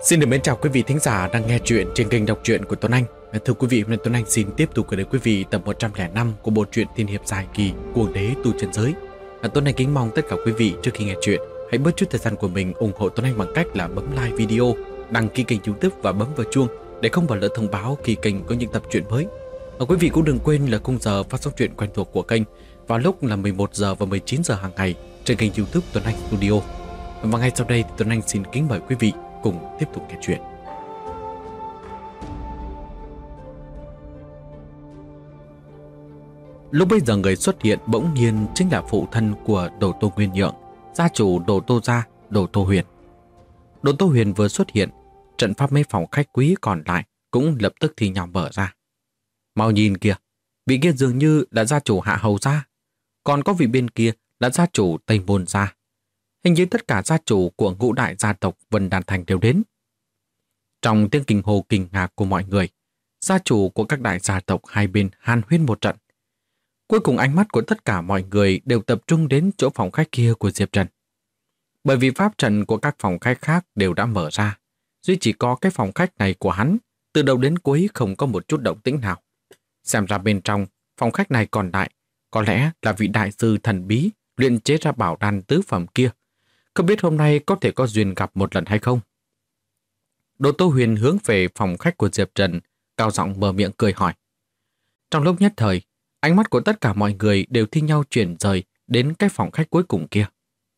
Xin được mến chào quý vị thính giả đang nghe chuyện trên kênh đọc truyện của Tuấn Anh. Thưa quý vị, hôm nay Tuấn Anh xin tiếp tục gửi đến quý vị tập 105 của bộ truyện tiên hiệp dài kỳ Cuồng đế tu chân giới. Tuấn Anh kính mong tất cả quý vị trước khi nghe chuyện hãy bớt chút thời gian của mình ủng hộ Tuấn Anh bằng cách là bấm like video, đăng ký kênh YouTube và bấm vào chuông để không bỏ lỡ thông báo khi kênh có những tập truyện mới. Quý vị cũng đừng quên là khung giờ phát sóng truyện quen thuộc của kênh vào lúc là 11 giờ và 19 giờ hàng ngày trên kênh YouTube Tuấn Anh Studio. Và ngay sau đây thì Tuấn Anh xin kính mời quý vị cùng tiếp tục nghe chuyện. Lúc bây giờ người xuất hiện bỗng nhiên chính là phụ thân của Đồ Tô Nguyên Nhượng, gia chủ Đồ Tô gia, Đồ Tô Huyền. Đồ Tô Huyền vừa xuất hiện, trận pháp mấy phòng khách quý còn lại cũng lập tức thi nhau mở ra. Mau nhìn kìa, vị kia dường như là gia chủ Hạ Hầu gia, còn có vị bên kia là gia chủ Tây Môn gia. Hình như tất cả gia chủ của ngũ đại gia tộc Vân Đan Thành đều đến. Trong tiếng kinh hô kinh ngạc của mọi người, gia chủ của các đại gia tộc hai bên hàn huyên một trận. Cuối cùng ánh mắt của tất cả mọi người đều tập trung đến chỗ phòng khách kia của Diệp Trần. Bởi vì pháp trận của các phòng khách khác đều đã mở ra, duy chỉ có cái phòng khách này của hắn, từ đầu đến cuối không có một chút động tĩnh nào. Xem ra bên trong phòng khách này còn lại, có lẽ là vị đại sư thần bí luyện chế ra bảo đan tứ phẩm kia. Không biết hôm nay có thể có duyên gặp một lần hay không? Đồ Tô Huyền hướng về phòng khách của Diệp Trần, cao giọng mở miệng cười hỏi. Trong lúc nhất thời, ánh mắt của tất cả mọi người đều thi nhau chuyển rời đến cái phòng khách cuối cùng kia.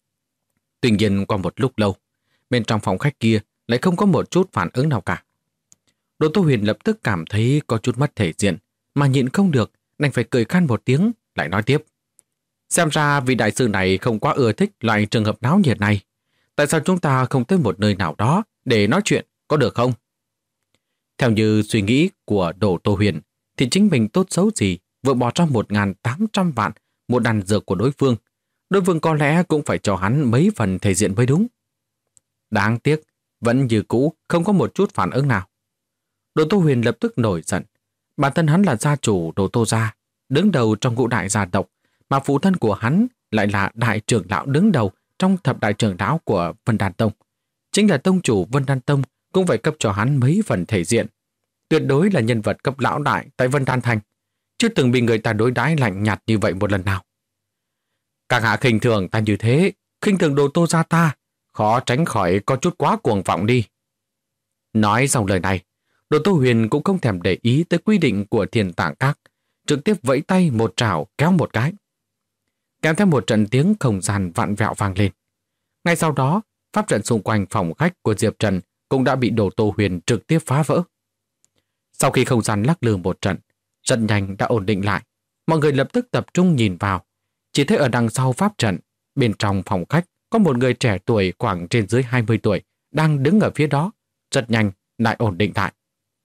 Tuy nhiên qua một lúc lâu, bên trong phòng khách kia lại không có một chút phản ứng nào cả. Đồ Tô Huyền lập tức cảm thấy có chút mất thể diện, mà nhịn không được, đành phải cười khan một tiếng, lại nói tiếp. Xem ra vị đại sư này không quá ưa thích loại trường hợp náo nhiệt này. Tại sao chúng ta không tới một nơi nào đó để nói chuyện, có được không? Theo như suy nghĩ của Đồ Tô Huyền, thì chính mình tốt xấu gì vừa bỏ ra 1.800 vạn một đàn dược của đối phương. Đối phương có lẽ cũng phải cho hắn mấy phần thể diện mới đúng. Đáng tiếc, vẫn như cũ không có một chút phản ứng nào. Đồ Tô Huyền lập tức nổi giận. Bản thân hắn là gia chủ Đồ Tô gia, đứng đầu trong ngũ đại gia tộc, mà phụ thân của hắn lại là đại trưởng lão đứng đầu trong thập đại trưởng lão của Vân Đan Tông. Chính là tông chủ Vân Đan Tông cũng phải cấp cho hắn mấy phần thể diện. Tuyệt đối là nhân vật cấp lão đại tại Vân Đan Thành, chưa từng bị người ta đối đãi lạnh nhạt như vậy một lần nào. Các hạ khinh thường ta như thế, khinh thường Đồ Tô gia ta, khó tránh khỏi có chút quá cuồng vọng đi. Nói xong lời này, Đồ Tô Huyền cũng không thèm để ý tới quy định của Thiên Tạng Các, trực tiếp vẫy tay một trảo kéo một cái. Kèm theo một trận tiếng không gian vặn vẹo vang lên. Ngay sau đó, pháp trận xung quanh phòng khách của Diệp Trần cũng đã bị Đồ Tô Huyền trực tiếp phá vỡ. Sau khi không gian lắc lư một trận, rất nhanh đã ổn định lại. Mọi người lập tức tập trung nhìn vào. Chỉ thấy ở đằng sau pháp trận, bên trong phòng khách có một người trẻ tuổi khoảng trên dưới 20 tuổi đang đứng ở phía đó. Rất nhanh lại ổn định lại.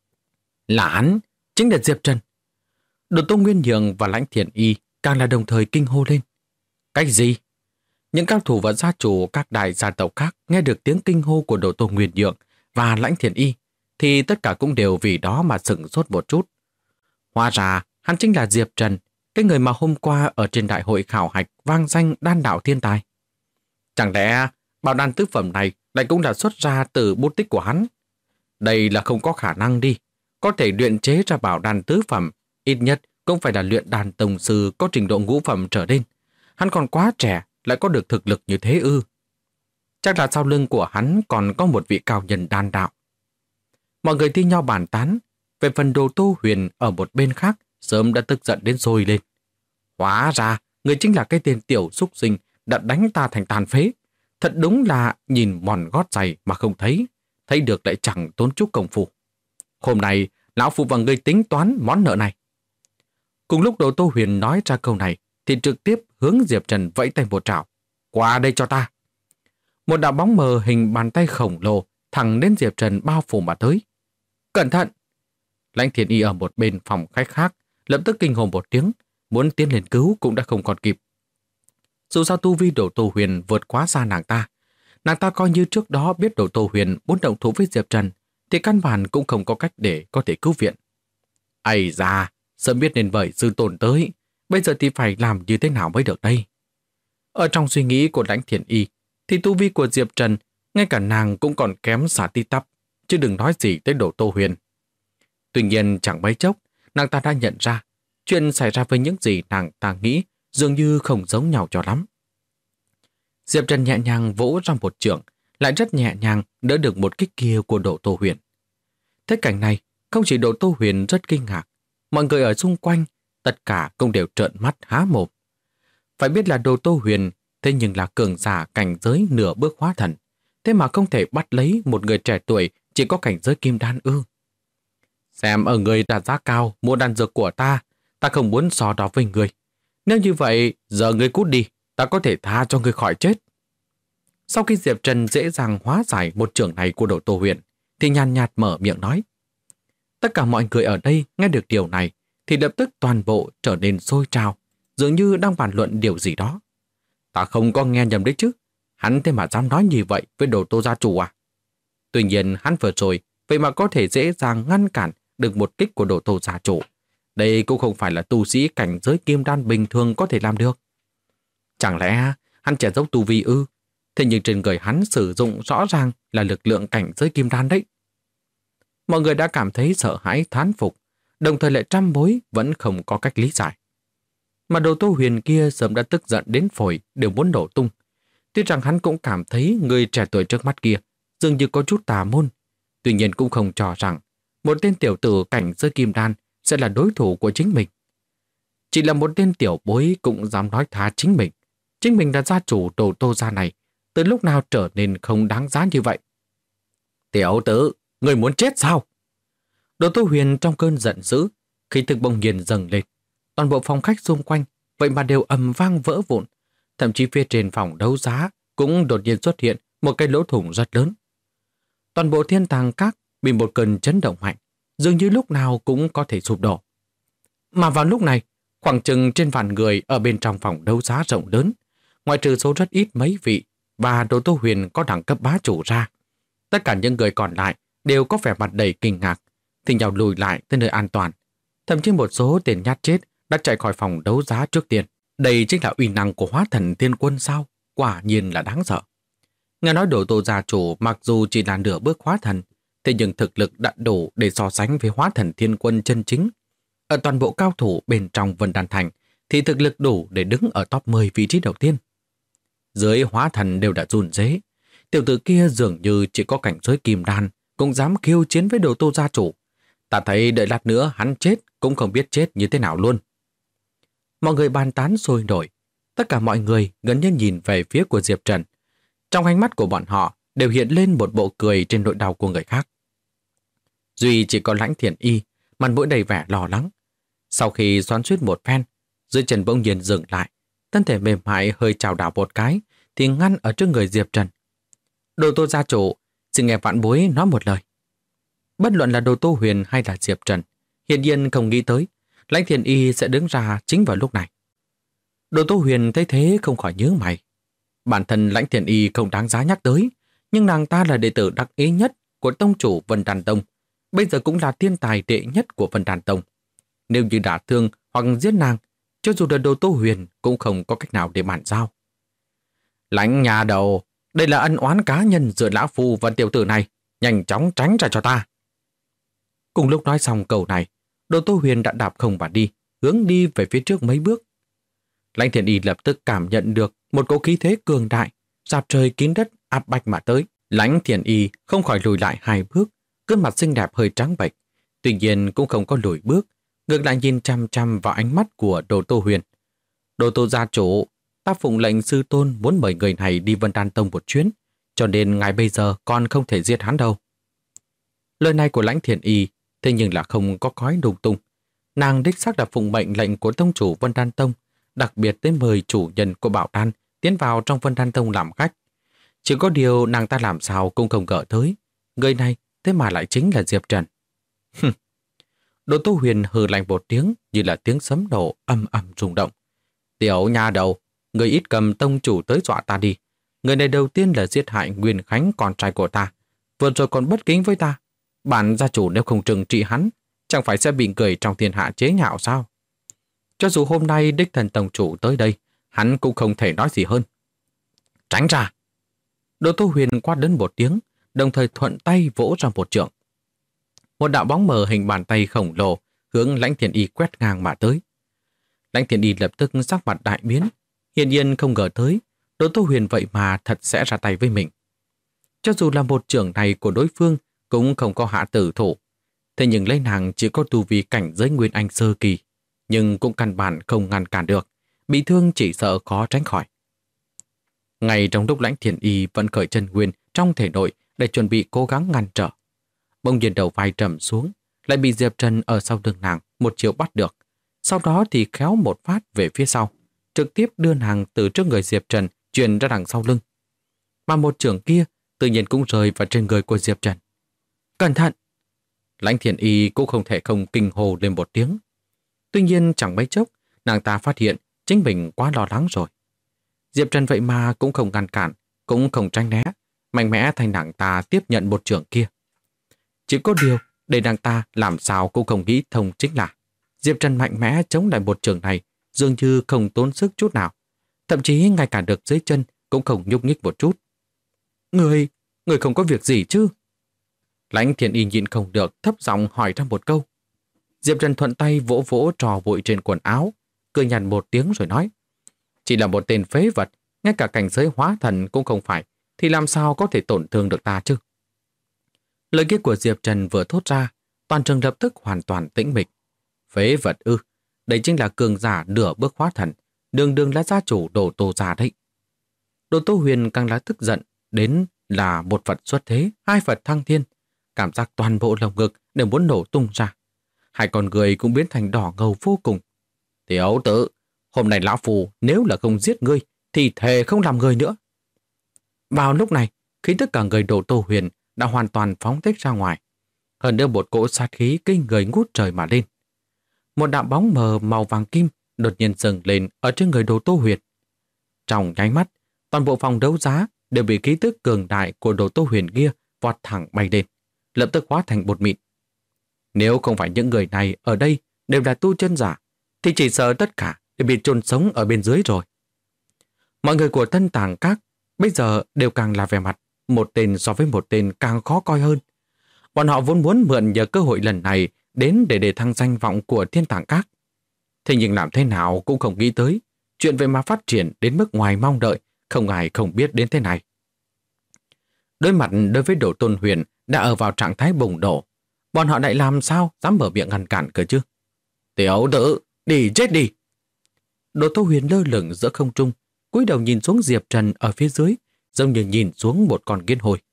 Là hắn, chính là Diệp Trần. Đồ Tô Nguyên Nhượng và Lãnh Thiện Y càng là đồng thời kinh hô lên. Cái gì? Những cao thủ và gia chủ các đại gia tộc khác nghe được tiếng kinh hô của Đồ Tô Nguyên Nhượng và Lãnh Thiện Y thì tất cả cũng đều vì đó mà sửng sốt một chút. Hóa ra hắn chính là Diệp Trần, cái người mà hôm qua ở trên đại hội khảo hạch vang danh đan đạo thiên tài. Chẳng lẽ bảo đan tứ phẩm này lại cũng là xuất ra từ bút tích của hắn? Đây là không có khả năng đi. Có thể luyện chế ra bảo đan tứ phẩm, ít nhất cũng phải là luyện đan tông sư có trình độ ngũ phẩm trở lên. Hắn còn quá trẻ, lại có được thực lực như thế ư? Chắc là sau lưng của hắn còn có một vị cao nhân đan đạo. Mọi người thi nhau bàn tán. Về phần Đồ Tô Huyền ở một bên khác sớm đã tức giận đến sôi lên. Hóa ra, người chính là cái tên tiểu súc sinh đã đánh ta thành tàn phế. Thật đúng là nhìn mòn gót giày mà không thấy, thấy được lại chẳng tốn chút công phu. Hôm nay, lão phụ và người tính toán món nợ này. Cùng lúc Đồ Tô Huyền nói ra câu này, thì trực tiếp hướng Diệp Trần vẫy tay một trảo. Qua đây cho ta. Một đạo bóng mờ hình bàn tay khổng lồ thẳng đến Diệp Trần bao phủ mà tới. Cẩn thận! Lãnh Thiện Y ở một bên phòng khách khác lập tức kinh hồn một tiếng, muốn tiến lên cứu cũng đã không còn kịp. Dù sao tu vi Đồ Tô Huyền vượt quá xa nàng ta coi như trước đó biết Đồ Tô Huyền muốn động thủ với Diệp Trần thì căn bản cũng không có cách để có thể cứu viện. Ây da, sớm biết nên vậy sư tồn tới, bây giờ thì phải làm như thế nào mới được đây? Ở trong suy nghĩ của Lãnh Thiện Y thì tu vi của Diệp Trần ngay cả nàng cũng còn kém xa tí tắp. chứ đừng nói gì tới Đồ Tô Huyền. Tuy nhiên chẳng mấy chốc, nàng ta đã nhận ra chuyện xảy ra với những gì nàng ta nghĩ dường như không giống nhau cho lắm. Diệp Trần nhẹ nhàng vỗ ra một chưởng, lại rất nhẹ nhàng đỡ được một kích kia của Đồ Tô Huyền. Thế cảnh này, không chỉ Đồ Tô Huyền rất kinh ngạc, mọi người ở xung quanh, tất cả cũng đều trợn mắt há mồm. Phải biết là Đồ Tô Huyền, thế nhưng là cường giả cảnh giới nửa bước hóa thần, thế mà không thể bắt lấy một người trẻ tuổi chỉ có cảnh giới kim đan ư. Xem ở người đặt giá cao mua đan dược của ta không muốn so đo với người. Nếu như vậy, giờ người cút đi, ta có thể tha cho người khỏi chết. Sau khi Diệp Trần dễ dàng hóa giải một chưởng này của Đồ Tô Huyền, thì nhàn nhạt mở miệng nói. Tất cả mọi người ở đây nghe được điều này, thì lập tức toàn bộ trở nên sôi trào, dường như đang bàn luận điều gì đó. Ta không có nghe nhầm đấy chứ, hắn thế mà dám nói như vậy với Đồ Tô gia chủ à? Tuy nhiên hắn vừa rồi, vậy mà có thể dễ dàng ngăn cản được một kích của Đồ Tô gia chủ. Đây cũng không phải là tu sĩ cảnh giới kim đan bình thường có thể làm được. Chẳng lẽ hắn che giấu tu vi ư? Thế nhưng trên người hắn sử dụng rõ ràng là lực lượng cảnh giới kim đan đấy. Mọi người đã cảm thấy sợ hãi thán phục, đồng thời lại trăm mối vẫn không có cách lý giải. Mà Đồ Tô Huyền kia sớm đã tức giận đến phổi đều muốn nổ tung. Tuy rằng hắn cũng cảm thấy người trẻ tuổi trước mắt kia dường như có chút tà môn, tuy nhiên cũng không cho rằng một tên tiểu tử cảnh giới kim đan sẽ là đối thủ của chính mình. Chỉ là một tên tiểu bối cũng dám nói thá chính mình. Chính mình là gia chủ Đồ Tô gia này, từ lúc nào trở nên không đáng giá như vậy. Tiểu tử, người muốn chết sao? Đồ Tô Huyền trong cơn giận dữ, khí thực bỗng nhiên dâng lên. Toàn bộ phòng khách xung quanh vậy mà đều ầm vang vỡ vụn. Thậm chí phía trên phòng đấu giá cũng đột nhiên xuất hiện một cái lỗ thủng rất lớn. Toàn bộ thiên tàng các bị một cơn chấn động mạnh, dường như lúc nào cũng có thể sụp đổ. Mà vào lúc này, khoảng chừng trên vạn người ở bên trong phòng đấu giá rộng lớn, ngoại trừ số rất ít mấy vị và Đồ Tô Huyền có đẳng cấp bá chủ ra, tất cả những người còn lại đều có vẻ mặt đầy kinh ngạc, thì nhau lùi lại tới nơi an toàn. Thậm chí một số tên nhát chết đã chạy khỏi phòng đấu giá trước tiên. Đây chính là uy năng của hóa thần thiên quân sao? Quả nhiên là đáng sợ. Nghe nói Đồ Tô gia chủ mặc dù chỉ là nửa bước hóa thần, thế nhưng thực lực đã đủ để so sánh với hóa thần thiên quân chân chính. Ở toàn bộ cao thủ bên trong Vân Đan Thành thì thực lực đủ để đứng ở top 10 vị trí đầu tiên. Dưới hóa thần đều đã run rế, tiểu tử kia dường như chỉ có cảnh giới kim đan cũng dám khiêu chiến với Đồ Tô gia chủ. Ta thấy đợi lát nữa hắn chết cũng không biết chết như thế nào luôn. Mọi người bàn tán sôi nổi, tất cả mọi người gần như nhìn về phía của Diệp Trần. Trong ánh mắt của bọn họ đều hiện lên một bộ cười trên nỗi đau của người khác. Duy chỉ có Lãnh Thiện Y, mặt mũi đầy vẻ lo lắng. Sau khi xoắn xuýt một phen, dưới chân bỗng nhiên dừng lại, thân thể mềm mại hơi chào đảo một cái, thì ngăn ở trước người Diệp Trần. Đồ Tô gia chủ, xin nghe vãn bối nói một lời. Bất luận là Đồ Tô Huyền hay là Diệp Trần, hiển nhiên không nghĩ tới Lãnh Thiện Y sẽ đứng ra chính vào lúc này. Đồ Tô Huyền thấy thế không khỏi nhướng mày. Bản thân Lãnh Thiện Y không đáng giá nhắc tới, nhưng nàng ta là đệ tử đắc ý nhất của tông chủ Vân Đan Tông, bây giờ cũng là thiên tài đệ nhất của Vân Đan Tông. Nếu như đả thương hoặc giết nàng, cho dù là Đồ Tô Huyền cũng không có cách nào để bàn giao. Lãnh nhà đầu, đây là ân oán cá nhân giữa lão phu và tiểu tử này, nhanh chóng tránh ra cho ta. Cùng lúc nói xong câu này, Đồ Tô Huyền đã đạp không và đi, hướng đi về phía trước mấy bước. Lãnh Thiện Y lập tức cảm nhận được một cỗ khí thế cường đại, rạp trời kín đất áp bách mà tới. Lãnh Thiện Y không khỏi lùi lại 2 bước, gương mặt xinh đẹp hơi trắng bệch, tuy nhiên cũng không có lùi bước, ngược lại nhìn chăm chăm vào ánh mắt của Đồ Tô Huyền. Đồ Tô gia chủ, ta phụng lệnh sư tôn muốn mời người này đi Vân Đan Tông một chuyến, cho nên ngài bây giờ còn không thể giết hắn đâu. Lời này của Lãnh Thiện Y thế nhưng là không có cói đùng tung. Nàng đích xác là phụng mệnh lệnh của tông chủ Vân Đan Tông, đặc biệt tới mời chủ nhân của Bảo Đan tiến vào trong Vân Đan Tông làm khách. Chỉ có điều nàng ta làm sao cũng không ngờ tới, người này thế mà lại chính là Diệp Trần. Đồ Tô Huyền hừ lạnh một tiếng như là tiếng sấm nổ ầm ầm rung động. Tiểu nha đầu, người ít cầm tông chủ tới dọa ta đi. Người này đầu tiên là giết hại Nguyên Khánh con trai của ta, vừa rồi còn bất kính với ta. Bản gia chủ nếu không trừng trị hắn, chẳng phải sẽ bị người trong thiên hạ chế nhạo sao? Cho dù hôm nay đích thần tông chủ tới đây, hắn cũng không thể nói gì hơn. Tránh ra! Đồ Tô Huyền quát đến một tiếng, đồng thời thuận tay vỗ ra một chưởng. Một đạo bóng mờ hình bàn tay khổng lồ hướng Lãnh Thiền Y quét ngang mà tới. Lãnh Thiền Y lập tức sắc mặt đại biến, hiển nhiên không ngờ tới Đỗ Tô Huyền vậy mà thật sẽ ra tay với mình. Cho dù là một chưởng này của đối phương cũng không có hạ tử thủ, thế nhưng lấy nàng chỉ có tu vi cảnh giới Nguyên Anh sơ kỳ, nhưng cũng căn bản không ngăn cản được, bị thương chỉ sợ khó tránh khỏi. Ngay trong lúc Lãnh Thiền Y vẫn khởi chân nguyên trong thể nội để chuẩn bị cố gắng ngăn trở, bỗng nhiên đầu vai trầm xuống, lại bị Diệp Trần ở sau lưng nàng một chiều bắt được, sau đó thì khéo một phát về phía sau, trực tiếp đưa nàng từ trước người Diệp Trần truyền ra đằng sau lưng. Mà một chưởng kia tự nhiên cũng rơi vào trên người của Diệp Trần. Cẩn thận! Lãnh Thiền Y cũng không thể không kinh hồ lên một tiếng. Tuy nhiên chẳng mấy chốc, nàng ta phát hiện chính mình quá lo lắng rồi. Diệp Trần vậy mà cũng không ngăn cản, cũng không tránh né, mạnh mẽ thay nàng ta tiếp nhận một chưởng kia. Chỉ có điều, để nàng ta làm sao cũng không nghĩ thông chính là Diệp Trần mạnh mẽ chống lại một chưởng này dường như không tốn sức chút nào, thậm chí ngay cả được dưới chân cũng không nhúc nhích một chút. Người không có việc gì chứ? Lãnh Thiền Y nhịn không được thấp giọng hỏi ra một câu. Diệp Trần thuận tay vỗ vỗ trò bụi trên quần áo, cười nhàn một tiếng rồi nói: chỉ là một tên phế vật, ngay cả cảnh giới hóa thần cũng không phải, thì làm sao có thể tổn thương được ta chứ? Lời kia của Diệp Trần vừa thốt ra, toàn trường lập tức hoàn toàn tĩnh mịch. Phế vật ư? Đây chính là cường giả nửa bước hóa thần, đường đường là gia chủ Đồ Tô gia đấy. Đồ Tô Huyền càng là tức giận, đến là một Phật xuất thế, hai Phật thăng thiên, cảm giác toàn bộ lồng ngực đều muốn nổ tung ra. Hai con người cũng biến thành đỏ ngầu vô cùng. Tiểu tử, hôm nay lão phù nếu là không giết ngươi thì thề không làm người nữa. Vào lúc này, khí tức cả người Đồ Tô Huyền đã hoàn toàn phóng thích ra ngoài. Hơn nữa một cỗ sát khí kinh người ngút trời mà lên. Một đạo bóng mờ màu vàng kim đột nhiên dâng lên ở trên người Đồ Tô Huyền. Trong nháy mắt, toàn bộ phòng đấu giá đều bị khí tức cường đại của Đồ Tô Huyền kia vọt thẳng bay lên, lập tức hóa thành bột mịn. Nếu không phải những người này ở đây đều là tu chân giả, thì chỉ sợ tất cả đều bị chôn sống ở bên dưới rồi. Mọi người của Tân Tàng Các bây giờ đều càng là vẻ mặt một tên so với một tên càng khó coi hơn. Bọn họ vốn muốn mượn nhờ cơ hội lần này đến để thăng danh vọng của Thiên Tàng Các. Thế nhưng làm thế nào cũng không nghĩ tới, chuyện về mà phát triển đến mức ngoài mong đợi, không ai không biết đến thế này. Đối mặt đối với Đồ Tôn Huyền đã ở vào trạng thái bùng nổ, bọn họ lại làm sao dám mở miệng ngăn cản cơ chứ? Tiểu tử, đi chết đi! Đồ Tô Huyền lơ lửng giữa không trung, cúi đầu nhìn xuống Diệp Trần ở phía dưới, giống như nhìn xuống một con kiến hôi.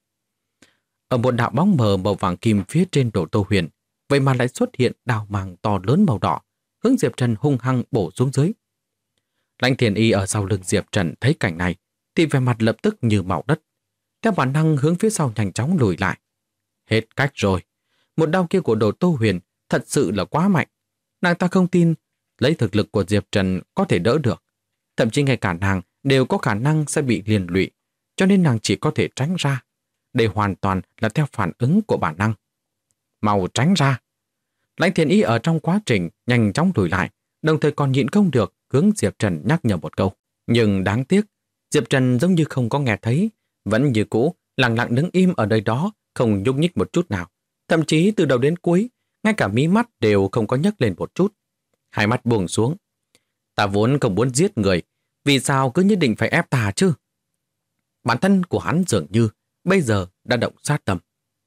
Ở một đạo bóng mờ màu vàng kim phía trên Đồ Tô Huyền, vậy mà lại xuất hiện đào màng to lớn màu đỏ, hướng Diệp Trần hung hăng bổ xuống dưới. Lãnh Thiền Y ở sau lưng Diệp Trần thấy cảnh này, thì vẻ mặt lập tức như màu đất. Theo bản năng hướng phía sau nhanh chóng lùi lại. Hết cách rồi. Một đao kia của Đồ Tô Huyền thật sự là quá mạnh. Nàng ta không tin lấy thực lực của Diệp Trần có thể đỡ được. Thậm chí ngay cả nàng đều có khả năng sẽ bị liên lụy, cho nên nàng chỉ có thể tránh ra. Đây hoàn toàn là theo phản ứng của bản năng. Mau tránh ra! Lãnh Thiền Y ở trong quá trình nhanh chóng lùi lại, đồng thời còn nhịn không được hướng Diệp Trần nhắc nhở một câu. Nhưng đáng tiếc, Diệp Trần giống như không có nghe thấy, vẫn như cũ lặng lặng đứng im ở nơi đó, không nhúc nhích một chút nào. Thậm chí từ đầu đến cuối, ngay cả mí mắt đều không có nhấc lên một chút. Hai mắt buông xuống. Ta vốn không muốn giết người, vì sao cứ nhất định phải ép ta chứ? Bản thân của hắn dường như bây giờ đã động sát tâm.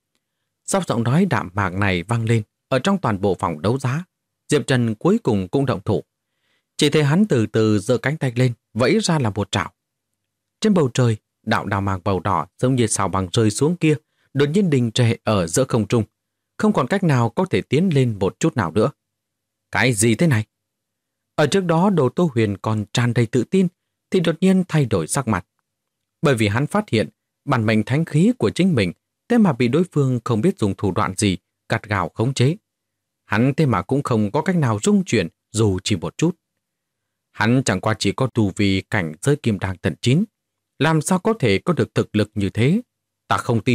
Sau giọng nói đạm mạc này vang lên ở trong toàn bộ phòng đấu giá, Diệp Trần cuối cùng cũng động thủ. Chỉ thấy hắn từ từ giơ cánh tay lên, vẫy ra là một trảo. Trên bầu trời, đạo đào màng màu đỏ giống như sao băng rơi xuống kia, đột nhiên đình trệ ở giữa không trung, không còn cách nào có thể tiến lên một chút nào nữa. Cái gì thế này? Ở trước đó Đồ Tô Huyền còn tràn đầy tự tin, thì đột nhiên thay đổi sắc mặt. Bởi vì hắn phát hiện bản mệnh thánh khí của chính mình thế mà bị đối phương không biết dùng thủ đoạn gì gắt gao khống chế. Hắn thế mà cũng không có cách nào rung chuyển dù chỉ một chút. Hắn chẳng qua chỉ có tu vi cảnh giới kim đan tận 9, làm sao có thể có được thực lực như thế? Ta không tin.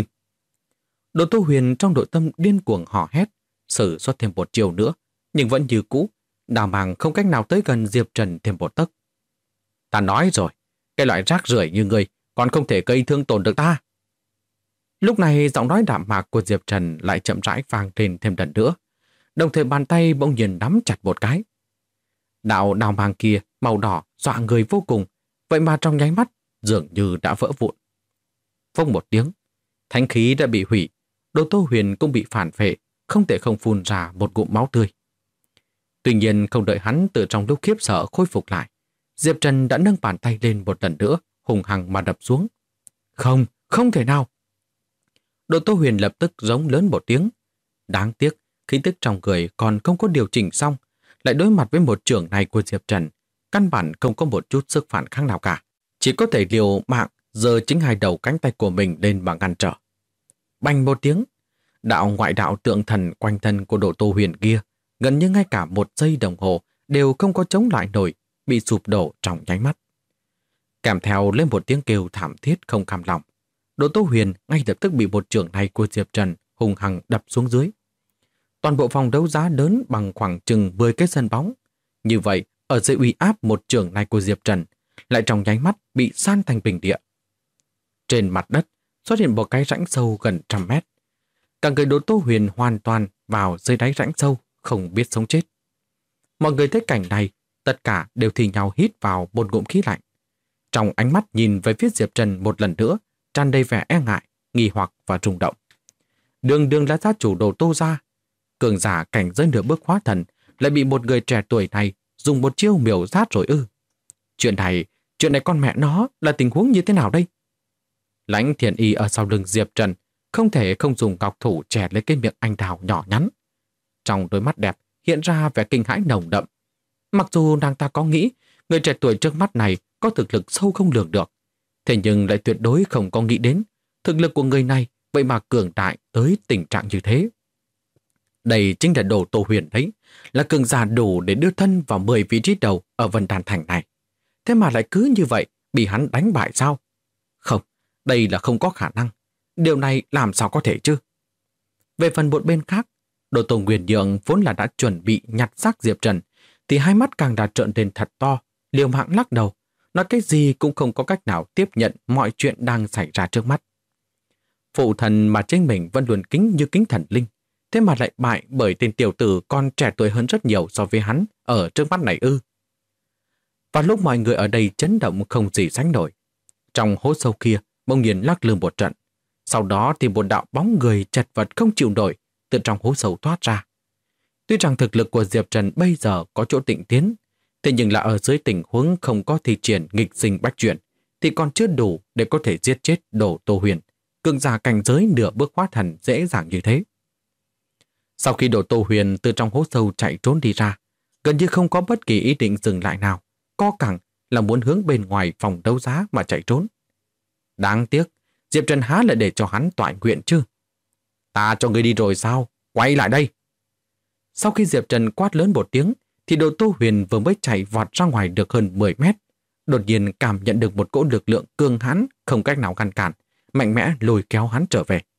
Đồ Tô Huyền trong nội tâm điên cuồng hò hét, sử xuất thêm một chiều nữa, nhưng vẫn như cũ, đào màng không cách nào tới gần Diệp Trần thêm một tấc. Ta nói rồi, cái loại rác rưởi như ngươi còn không thể gây thương tổn được ta. Lúc này giọng nói đạm mạc của Diệp Trần lại chậm rãi vang lên thêm lần nữa. Đồng thời bàn tay bỗng nhiên nắm chặt một cái. Đạo đào mang kia màu đỏ dọa người vô cùng, vậy mà trong nháy mắt dường như đã vỡ vụn. Phốc một tiếng, thánh khí đã bị hủy, Đồ Tô Huyền cũng bị phản phệ, không thể không phun ra một ngụm máu tươi. Tuy nhiên không đợi hắn từ trong lúc khiếp sợ khôi phục lại, Diệp Trần đã nâng bàn tay lên một lần nữa, hùng hăng mà đập xuống. Không, không thể nào! Đồ Tô Huyền lập tức giống lớn một tiếng. Đáng tiếc, khí tức trong người còn không có điều chỉnh xong, lại đối mặt với một trưởng này của Diệp Trần, căn bản không có một chút sức phản kháng nào cả. Chỉ có thể liều mạng giơ chính hai đầu cánh tay của mình lên mà ngăn trở. Bành một tiếng, đạo ngoại đạo tượng thần quanh thân của Đồ Tô Huyền kia, gần như ngay cả một giây đồng hồ đều không có chống lại nổi, bị sụp đổ trong nháy mắt. Kèm theo lên một tiếng kêu thảm thiết không cam lòng, Đồ Tô Huyền ngay lập tức bị một trưởng này của Diệp Trần hung hăng đập xuống dưới. Toàn bộ phòng đấu giá lớn bằng khoảng chừng 10 cái sân bóng. Như vậy, ở dưới uy áp một trưởng này của Diệp Trần, lại trong nháy mắt bị san thành bình địa. Trên mặt đất xuất hiện một cái rãnh sâu gần 100 mét. Cả người Đồ Tô Huyền hoàn toàn vào dưới đáy rãnh sâu, không biết sống chết. Mọi người thấy cảnh này, tất cả đều thì nhau hít vào một ngụm khí lạnh. Trong ánh mắt nhìn về phía Diệp Trần một lần nữa, tràn đầy vẻ e ngại, nghi hoặc và rung động. Đường đường là gia chủ Đồ Tô gia, cường giả cảnh giới nửa bước hóa thần, lại bị một người trẻ tuổi này dùng một chiêu miểu sát rồi ư? Chuyện này con mẹ nó là tình huống như thế nào đây? Lãnh Thiền Y ở sau lưng Diệp Trần không thể không dùng ngọc thủ chè lấy cái miệng anh đào nhỏ nhắn. Trong đôi mắt đẹp hiện ra vẻ kinh hãi nồng đậm. Mặc dù nàng ta có nghĩ người trẻ tuổi trước mắt này có thực lực sâu không lường được, thế nhưng lại tuyệt đối không có nghĩ đến thực lực của người này vậy mà cường đại tới tình trạng như thế. Đây chính là Đồ Tô Huyền đấy, là cường giả đủ để đưa thân vào 10 vị trí đầu ở Vân Đan Thành này. Thế mà lại cứ như vậy bị hắn đánh bại sao? Không, đây là không có khả năng. Điều này làm sao có thể chứ? Về phần một bên khác, Đồ Tô Nguyên Nhượng vốn là đã chuẩn bị nhặt xác Diệp Trần, thì hai mắt càng đã trợn lên thật to, liều mạng lắc đầu, nói cái gì cũng không có cách nào tiếp nhận mọi chuyện đang xảy ra trước mắt. Phụ thần mà chính mình vẫn luôn kính như kính thần linh, thế mà lại bại bởi tên tiểu tử còn trẻ tuổi hơn rất nhiều so với hắn ở trước mắt này ư? Và lúc mọi người ở đây chấn động không gì sánh nổi, trong hố sâu kia bỗng nhiên lắc lư một trận, sau đó thì một đạo bóng người chật vật không chịu nổi từ trong hố sâu thoát ra. Tuy rằng thực lực của Diệp Trần bây giờ có chỗ tịnh tiến, thế nhưng là ở dưới tình huống không có thi triển nghịch sinh bách chuyển, thì còn chưa đủ để có thể giết chết Đồ Tô Huyền, cường giả cảnh giới nửa bước hóa thần dễ dàng như thế. Sau khi Đồ Tô Huyền từ trong hố sâu chạy trốn đi ra, gần như không có bất kỳ ý định dừng lại nào, co cẳng là muốn hướng bên ngoài phòng đấu giá mà chạy trốn. Đáng tiếc, Diệp Trần há lại để cho hắn toại nguyện chứ? Ta cho ngươi đi rồi sao? Quay lại đây! Sau khi Diệp Trần quát lớn một tiếng, thì Đồ Tô Huyền vừa mới chạy vọt ra ngoài được hơn 10 mét. Đột nhiên cảm nhận được một cỗ lực lượng cường hãn không cách nào ngăn cản, mạnh mẽ lôi kéo hắn trở về.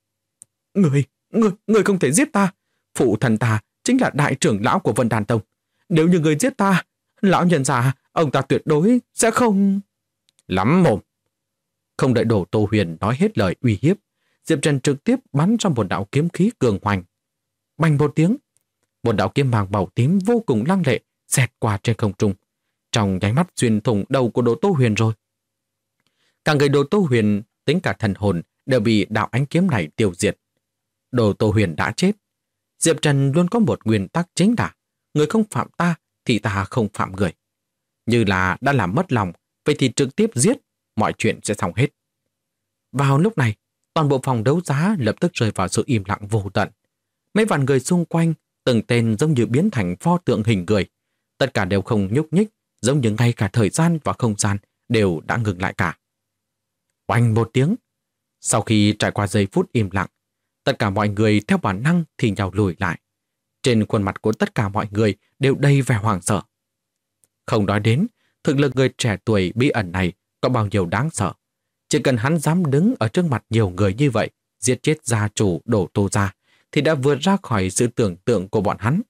Ngươi không thể giết ta! Phụ thần ta chính là đại trưởng lão của Vân Đan Tông. Nếu như ngươi giết ta, lão nhân già, ông ta tuyệt đối sẽ không... Lắm mồm! Không đợi Đồ Tô Huyền nói hết lời uy hiếp, Diệp Trần trực tiếp bắn ra một đạo kiếm khí cường hoành. Bành một tiếng, một đạo kiếm vàng màu tím vô cùng lăng lệ xẹt qua trên không trung, trong nháy mắt xuyên thủng đầu của Đồ Tô Huyền rồi. Cả người Đồ Tô Huyền, tính cả thần hồn đều bị đạo ánh kiếm này tiêu diệt. Đồ Tô Huyền đã chết. Diệp Trần luôn có một nguyên tắc chính là người không phạm ta thì ta không phạm người. Như là đã làm mất lòng, vậy thì trực tiếp giết, mọi chuyện sẽ xong hết. Vào lúc này, toàn bộ phòng đấu giá lập tức rơi vào sự im lặng vô tận. Mấy vạn người xung quanh, từng tên giống như biến thành pho tượng hình người. Tất cả đều không nhúc nhích, giống như ngay cả thời gian và không gian đều đã ngừng lại cả. Oanh một tiếng. Sau khi trải qua giây phút im lặng, tất cả mọi người theo bản năng thì nhào lùi lại. Trên khuôn mặt của tất cả mọi người đều đầy vẻ hoảng sợ. Không nói đến, thực lực người trẻ tuổi bí ẩn này có bao nhiêu đáng sợ. Chỉ cần hắn dám đứng ở trước mặt nhiều người như vậy, giết chết gia chủ Đồ Tô gia, thì đã vượt ra khỏi sự tưởng tượng của bọn hắn.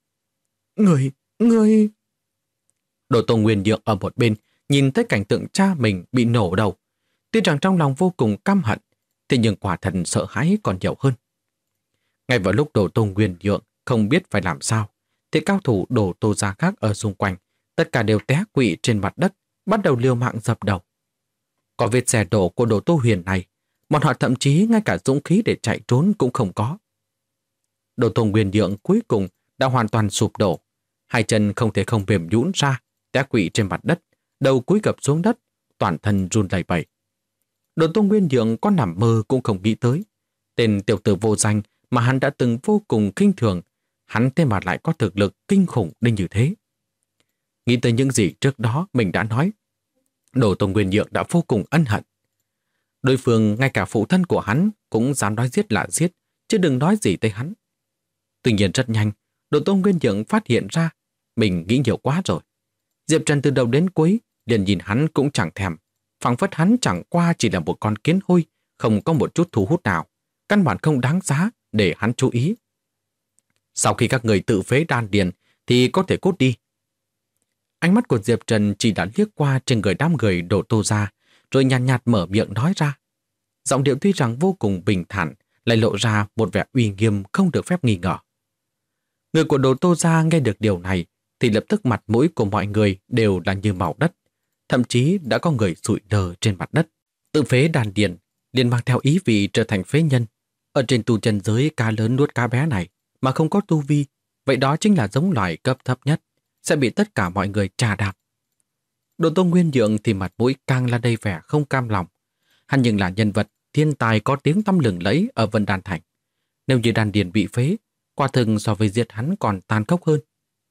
Người... Đồ Tô Nguyên Nhượng ở một bên, nhìn thấy cảnh tượng cha mình bị nổ đầu. Tuy rằng trong lòng vô cùng căm hận, thế nhưng quả thật sợ hãi còn nhiều hơn. Ngay vào lúc Đồ Tô Nguyên Nhượng không biết phải làm sao, thì cao thủ Đồ Tô gia khác ở xung quanh, tất cả đều té quỵ trên mặt đất, bắt đầu liều mạng dập đầu. Có vết xe đổ của Đồ Tô Huyền này, bọn họ thậm chí ngay cả dũng khí để chạy trốn cũng không có. Đồ Tô Nguyên Nhượng cuối cùng đã hoàn toàn sụp đổ, hai chân không thể không mềm nhũn ra, té quỵ trên mặt đất, đầu cúi gập xuống đất, toàn thân run lẩy bẩy. Đồ Tô Nguyên Nhượng có nằm mơ cũng không nghĩ tới, tên tiểu tử vô danh mà hắn đã từng vô cùng khinh thường, hắn thế mà lại có thực lực kinh khủng đến như thế. Nghĩ tới những gì trước đó mình đã nói, Đồ Tô Nguyên Nhượng đã vô cùng ân hận. Đối phương ngay cả phụ thân của hắn cũng dám nói giết là giết, chứ đừng nói gì tới hắn. Tuy nhiên rất nhanh, Đồ Tô Nguyên Nhượng phát hiện ra mình nghĩ nhiều quá rồi. Diệp Trần từ đầu đến cuối liền nhìn hắn cũng chẳng thèm, phảng phất hắn chẳng qua chỉ là một con kiến hôi, không có một chút thu hút nào, căn bản không đáng giá để hắn chú ý. Sau khi các người tự phế đan điền thì có thể cút đi. Ánh mắt của Diệp Trần chỉ đã liếc qua trên người đám người Đồ Tô gia, rồi nhàn nhạt mở miệng nói ra. Giọng điệu tuy rằng vô cùng bình thản, lại lộ ra một vẻ uy nghiêm không được phép nghi ngờ. Người của Đồ Tô gia nghe được điều này thì lập tức mặt mũi của mọi người đều là như màu đất, thậm chí đã có người sụi lơ trên mặt đất. Tự phế đan điền liền mang theo ý vị trở thành phế nhân. Ở trên tu chân giới cá lớn nuốt cá bé này mà không có tu vi, vậy đó chính là giống loài cấp thấp nhất, sẽ bị tất cả mọi người trà đạp. Đồ Tô Nguyên Nhượng thì mặt mũi càng là đầy vẻ không cam lòng. Hắn nhưng là nhân vật thiên tài có tiếng tăm lừng lẫy ở Vân Đan Thành. Nếu như đan điền bị phế, quả thực so với giết hắn còn tàn khốc hơn.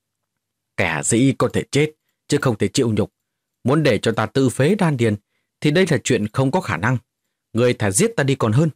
Kẻ sĩ có thể chết, chứ không thể chịu nhục. Muốn để cho ta tự phế đan điền, thì đây là chuyện không có khả năng. Người thà giết ta đi còn hơn.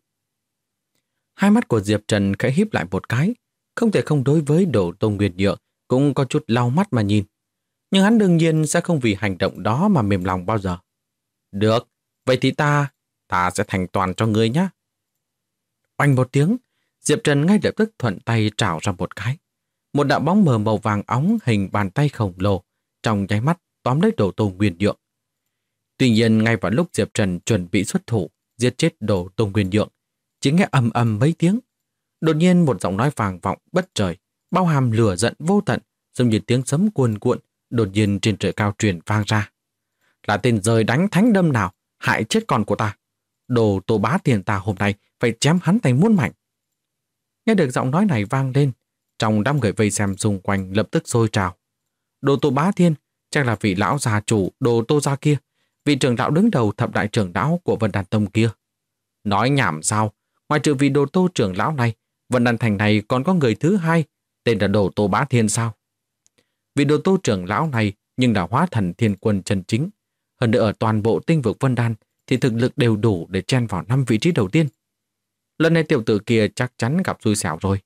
Hai mắt của Diệp Trần khẽ híp lại một cái, không thể không đối với Đồ Tô Nguyên Nhượng cũng có chút lau mắt mà nhìn. Nhưng hắn đương nhiên sẽ không vì hành động đó mà mềm lòng bao giờ. Được, vậy thì ta sẽ thành toàn cho ngươi nhé. Oanh một tiếng, Diệp Trần ngay lập tức thuận tay trảo ra một cái. Một đạo bóng mờ màu vàng óng hình bàn tay khổng lồ, trong nháy mắt tóm lấy Đồ Tô Nguyên Nhượng. Tuy nhiên ngay vào lúc Diệp Trần chuẩn bị xuất thủ, giết chết Đồ Tô Nguyên Nhượng, chỉ nghe ầm ầm mấy tiếng. Đột nhiên một giọng nói vang vọng bất trời, bao hàm lửa giận vô tận, giống như tiếng sấm cuồn cuộn, đột nhiên trên trời cao truyền vang ra. Là tên rời đánh thánh đâm nào hại chết con của ta. Đồ Tô Bá Thiên ta hôm nay phải chém hắn thành muôn mảnh. Nghe được giọng nói này vang lên, trong đám người vây xem xung quanh lập tức sôi trào. Đồ Tô Bá Thiên chắc là vị lão gia chủ Đồ Tô gia kia, vị trưởng lão đứng đầu thập đại trưởng lão của Vân Đan Tông kia. Nói nhảm sao, ngoài trừ vị Đồ Tô trưởng lão này, Vân Đan Thành này còn có người thứ hai, tên là Đồ Tô Bá Thiên sao? Vị Đồ Tô trưởng lão này nhưng là hóa thần thiên quân chân chính. Hơn nữa ở toàn bộ tinh vực Vân Đan thì thực lực đều đủ để chen vào 5 vị trí đầu tiên. Lần này tiểu tử kia chắc chắn gặp xui xẻo rồi.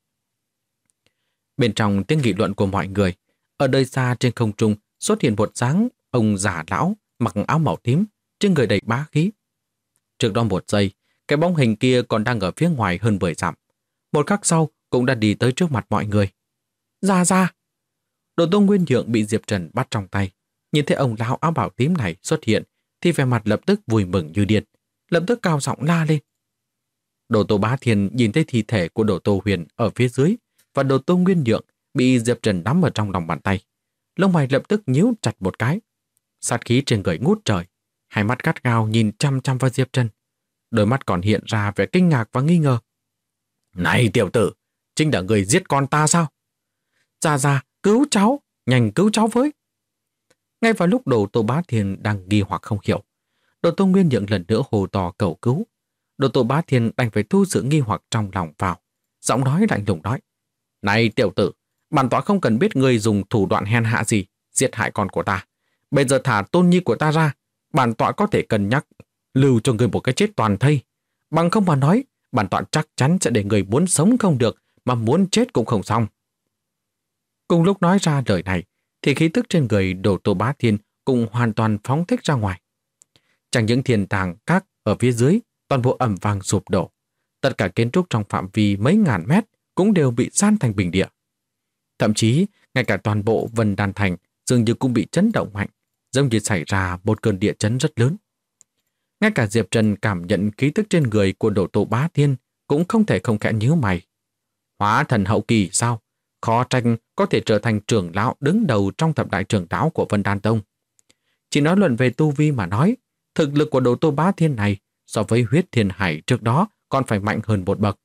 Bên trong tiếng nghị luận của mọi người, ở nơi xa trên không trung xuất hiện một dáng ông già lão mặc áo màu tím, trên người đầy bá khí. Trước đó một giây, cái bóng hình kia còn đang ở phía ngoài hơn 10 dặm. Một khắc sau cũng đã đi tới trước mặt mọi người. Ra! Đồ Tô Nguyên Nhượng bị Diệp Trần bắt trong tay. Nhìn thấy ông lão áo bảo tím này xuất hiện thì vẻ mặt lập tức vui mừng như điên, lập tức cao giọng la lên. Đồ Tô Bá Thiên nhìn thấy thi thể của Đồ Tô Huyền ở phía dưới và Đồ Tô Nguyên Nhượng bị Diệp Trần nắm ở trong lòng bàn tay. Lông mày lập tức nhíu chặt một cái. Sát khí trên người ngút trời, hai mắt gắt gao nhìn chăm chăm vào Diệp Trần. Đôi mắt còn hiện ra vẻ kinh ngạc và nghi ngờ. Này tiểu tử, chính là người giết con ta sao? Ra, cứu cháu, nhanh cứu cháu với. Ngay vào lúc Đồ Tô Bá Thiên đang nghi hoặc không hiểu, Đồ Tô Nguyên Nhượng lần nữa hô to cầu cứu. Đồ Tô Bá Thiên đành phải thu sự nghi hoặc trong lòng vào, giọng nói lạnh lùng nói. Này tiểu tử, bản tọa không cần biết ngươi dùng thủ đoạn hèn hạ gì giết hại con của ta. Bây giờ thả tôn nhi của ta ra, bản tọa có thể cân nhắc lưu cho ngươi một cái chết toàn thây. Bằng không mà nói, bản tọa chắc chắn sẽ để người muốn sống không được, mà muốn chết cũng không xong. Cùng lúc nói ra lời này, thì khí tức trên người Đồ Tô Bá Thiên cũng hoàn toàn phóng thích ra ngoài. Chẳng những thiên tàng các ở phía dưới, toàn bộ ầm vang sụp đổ. Tất cả kiến trúc trong phạm vi mấy ngàn mét cũng đều bị san thành bình địa. Thậm chí, ngay cả toàn bộ Vân Đan Thành dường như cũng bị chấn động mạnh, giống như xảy ra một cơn địa chấn rất lớn. Ngay cả Diệp Trần cảm nhận khí tức trên người của Đổ Tô Bá Thiên cũng không thể không khẽ nhíu mày. Hóa thần hậu kỳ sao? Khó tranh có thể trở thành trưởng lão đứng đầu trong thập đại trưởng lão của Vân Đan Tông. Chỉ nói luận về tu vi mà nói, thực lực của Đổ Tô Bá Thiên này so với Huyết Thiên Hải trước đó còn phải mạnh hơn một bậc.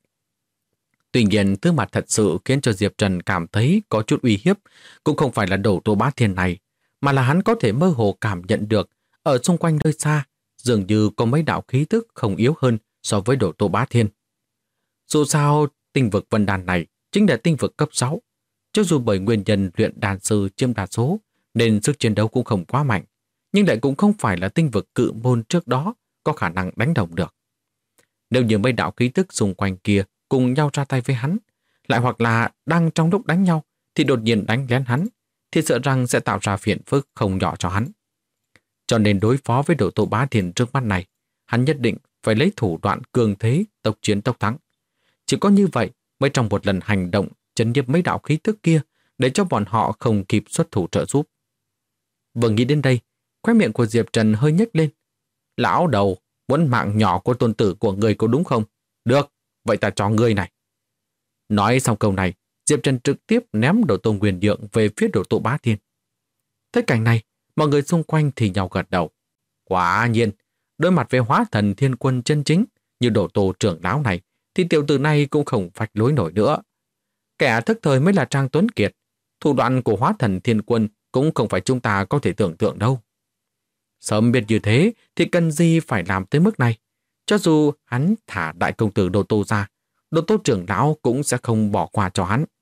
Tuy nhiên, thứ mặt thật sự khiến cho Diệp Trần cảm thấy có chút uy hiếp cũng không phải là Đổ Tô Bá Thiên này, mà là hắn có thể mơ hồ cảm nhận được ở xung quanh nơi xa dường như có mấy đạo khí tức không yếu hơn so với Đổ Tô Bá Thiên. Dù sao, tinh vực Vân Đan này chính là tinh vực cấp 6. Cho dù bởi nguyên nhân luyện đan sư chiếm đa số nên sức chiến đấu cũng không quá mạnh, nhưng lại cũng không phải là tinh vực cự môn trước đó có khả năng đánh đồng được. Nếu như mấy đạo khí tức xung quanh kia cùng nhau ra tay với hắn, lại hoặc là đang trong lúc đánh nhau thì đột nhiên đánh lén hắn, thì sợ rằng sẽ tạo ra phiền phức không nhỏ cho hắn. Cho nên đối phó với Đổ Tô Bá Thiên trước mắt này, hắn nhất định phải lấy thủ đoạn cường thế, tốc chiến tốc thắng. Chỉ có như vậy mới trong một lần hành động chấn nhiếp mấy đạo khí tức kia để cho bọn họ không kịp xuất thủ trợ giúp. Vừa nghĩ đến đây, khóe miệng của Diệp Trần hơi nhếch lên. Lão đầu, muốn mạng nhỏ của tôn tử của người có đúng không? Được, vậy ta cho ngươi này. Nói xong câu này, Diệp Trần trực tiếp ném Đổ Tô Nguyên Nhượng về phía Đổ Tô Bá Thiên. Thấy cảnh này, mọi người xung quanh thì nhau gật đầu. Quả nhiên, đối mặt với hóa thần thiên quân chân chính như Đổ Tô trưởng lão này, thì tiểu tử này cũng không phách lối nổi nữa. Kẻ thức thời mới là Trang Tuấn Kiệt. Thủ đoạn của hóa thần thiên quân cũng không phải chúng ta có thể tưởng tượng đâu. Sớm biết như thế thì cần gì phải làm tới mức này. Cho dù hắn thả đại công tử Đổ Tô ra, Đổ Tô trưởng lão cũng sẽ không bỏ qua cho hắn.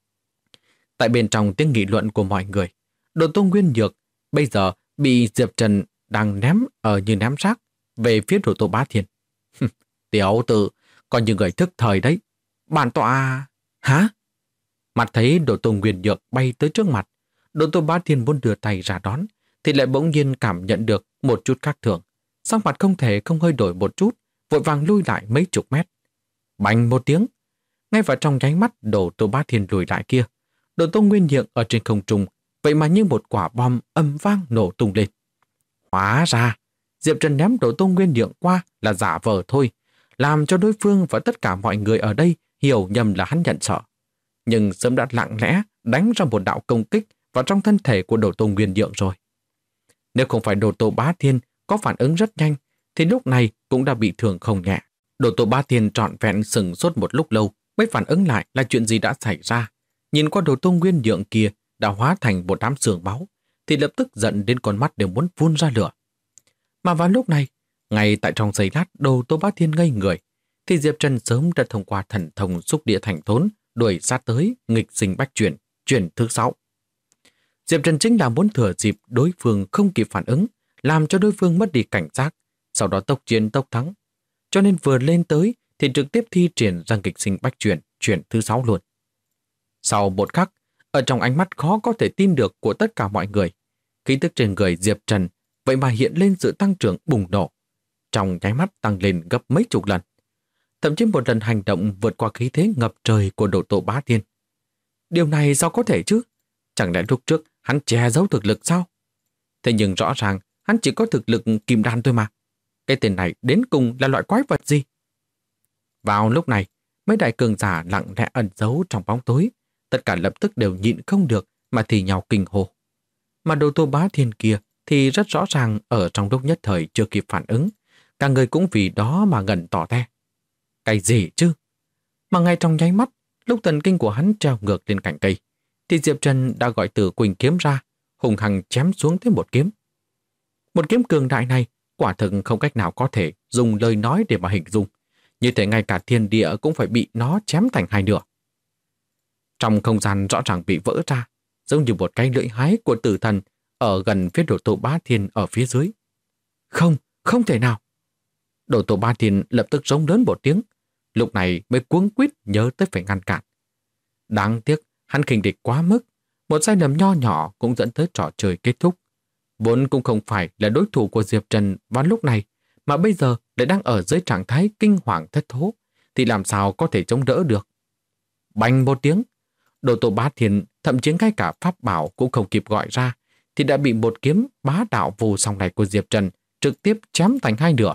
Tại bên trong tiếng nghị luận của mọi người, Đổ Tô Nguyên Nhược bây giờ bị Diệp Trần đang ném ở như ném rác về phía Đổ Tô Bá Thiên. Tiểu tử, còn như người thức thời đấy. Bản tọa... Hả? Mặt thấy Đổ Tô Nguyên Nhược bay tới trước mặt, Đổ Tô Bá Thiên muốn đưa tay ra đón, thì lại bỗng nhiên cảm nhận được một chút khác thường. Sắc mặt không thể không hơi đổi một chút, vội vàng lui lại mấy chục mét. Bành một tiếng, ngay vào trong nháy mắt Đổ Tô Bá Thiên lùi lại kia, Đổ Tô Nguyên Nhượng ở trên không trung, vậy mà như một quả bom âm vang nổ tung lên. Hóa ra, Diệp Trần ném Đổ Tô Nguyên Nhượng qua là giả vờ thôi, làm cho đối phương và tất cả mọi người ở đây hiểu nhầm là hắn nhận sợ. Nhưng sớm đã lặng lẽ đánh ra một đạo công kích vào trong thân thể của Đổ Tô Nguyên Nhượng rồi. Nếu không phải Đổ Tô Bá Thiên có phản ứng rất nhanh, thì lúc này cũng đã bị thương không nhẹ. Đổ Tô Bá Thiên trọn vẹn sừng sốt một lúc lâu mới phản ứng lại là chuyện gì đã xảy ra. Nhìn qua Đổ Tô Nguyên Nhượng kia đã hóa thành một đám sương máu, thì lập tức giận đến con mắt đều muốn phun ra lửa. Mà vào lúc này, ngay tại trong giây lát Đổ Tô Bá Thiên ngây người, thì Diệp Trần sớm đã thông qua thần thông xúc địa thành thốn đuổi sát tới nghịch sinh bách chuyển, chuyển thứ 6. Diệp Trần chính là muốn thừa dịp đối phương không kịp phản ứng, làm cho đối phương mất đi cảnh giác, sau đó tốc chiến tốc thắng. Cho nên vừa lên tới thì trực tiếp thi triển ra nghịch sinh bách chuyển, chuyển thứ 6 luôn. Sau một khắc, ở trong ánh mắt khó có thể tin được của tất cả mọi người, khí tức trên người Diệp Trần vậy mà hiện lên sự tăng trưởng bùng nổ, trong nháy mắt tăng lên gấp mấy chục lần. Thậm chí một lần hành động vượt qua khí thế ngập trời của Đổ Tô Bá Thiên. Điều này sao có thể chứ? Chẳng lẽ lúc trước hắn che giấu thực lực sao? Thế nhưng rõ ràng hắn chỉ có thực lực kim đan thôi mà. Cái tên này đến cùng là loại quái vật gì? Vào lúc này, mấy đại cường giả lặng lẽ ẩn giấu trong bóng tối, tất cả lập tức đều nhịn không được mà thì nhau kinh hô. Mà Đổ Tô Bá Thiên kia thì rất rõ ràng ở trong lúc nhất thời chưa kịp phản ứng, cả người cũng vì đó mà ngẩn tỏ te. Cái gì chứ? Mà ngay trong nháy mắt, lúc thần kinh của hắn treo ngược lên cành cây, thì Diệp Trần đã gọi Tử Quỳnh kiếm ra, hùng hăng chém xuống tới một kiếm. Một kiếm cường đại này quả thực không cách nào có thể dùng lời nói để mà hình dung, như thể ngay cả thiên địa cũng phải bị nó chém thành hai nửa. Trong không gian rõ ràng bị vỡ ra, giống như một cái lưỡi hái của tử thần ở gần phía Đổ Tô Bá Thiên ở phía dưới. Không, không thể nào! Đổ Tô Bá Thiên lập tức rống lớn một tiếng, lúc này mới cuống quýt nhớ tới phải ngăn cản. Đáng tiếc, hắn khinh địch quá mức, một sai lầm nho nhỏ cũng dẫn tới trò chơi kết thúc. Vốn cũng không phải là đối thủ của Diệp Trần vào lúc này, mà bây giờ lại đang ở dưới trạng thái kinh hoàng thất thố, thì làm sao có thể chống đỡ được. Bành một tiếng, Đổ Tô Bá Thiên thậm chí ngay cả pháp bảo cũng không kịp gọi ra, thì đã bị một kiếm bá đạo vô song này của Diệp Trần trực tiếp chém thành hai nửa,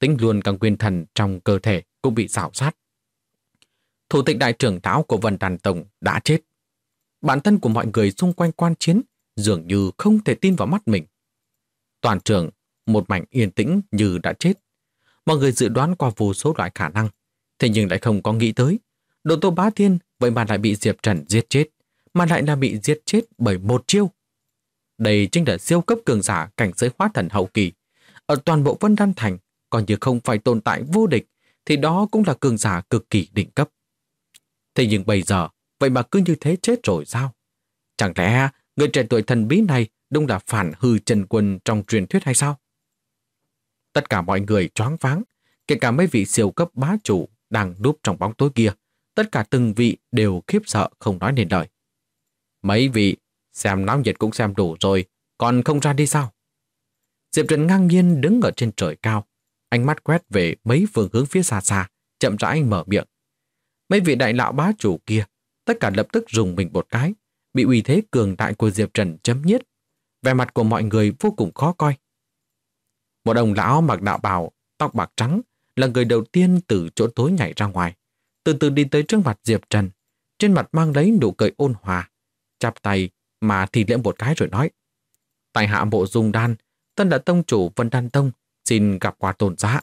tính luôn cả nguyên thần trong cơ thể cũng bị rào sát. Thủ tịch đại trưởng lão của Vân Đan Tông đã chết. Bản thân của mọi người xung quanh quan chiến dường như không thể tin vào mắt mình. Toàn trường một mảnh yên tĩnh như đã chết. Mọi người dự đoán qua vô số loại khả năng, thế nhưng lại không có nghĩ tới Đồ Tô Bá Thiên vậy mà lại bị Diệp Trần giết chết, mà lại là bị giết chết bởi một chiêu. Đây chính là siêu cấp cường giả cảnh giới hóa thần hậu kỳ. Ở toàn bộ Vân Đan Thành, còn như không phải tồn tại vô địch, thì đó cũng là cường giả cực kỳ đỉnh cấp. Thế nhưng bây giờ, vậy mà cứ như thế chết rồi sao? Chẳng lẽ người trẻ tuổi thần bí này đúng là phản hư Trần Quân trong truyền thuyết hay sao? Tất cả mọi người choáng váng, kể cả mấy vị siêu cấp bá chủ đang núp trong bóng tối kia. Tất cả từng vị đều khiếp sợ không nói nên lời. Mấy vị, xem náo nhiệt cũng xem đủ rồi, còn không ra đi sao? Diệp Trần ngang nhiên đứng ở trên trời cao, ánh mắt quét về mấy phương hướng phía xa xa, chậm rãi mở miệng. Mấy vị đại lão bá chủ kia, tất cả lập tức rùng mình một cái, bị uy thế cường đại của Diệp Trần chấm nhiết. Vẻ mặt của mọi người vô cùng khó coi. Một ông lão mặc đạo bào, tóc bạc trắng, là người đầu tiên từ chỗ tối nhảy ra ngoài, từ từ đi tới trước mặt Diệp Trần, trên mặt mang lấy nụ cười ôn hòa, chắp tay mà thì lễ một cái rồi nói: tại hạ Mộ Dung Đan, tân là tông chủ Vân Đan Tông, xin gặp qua tôn giá.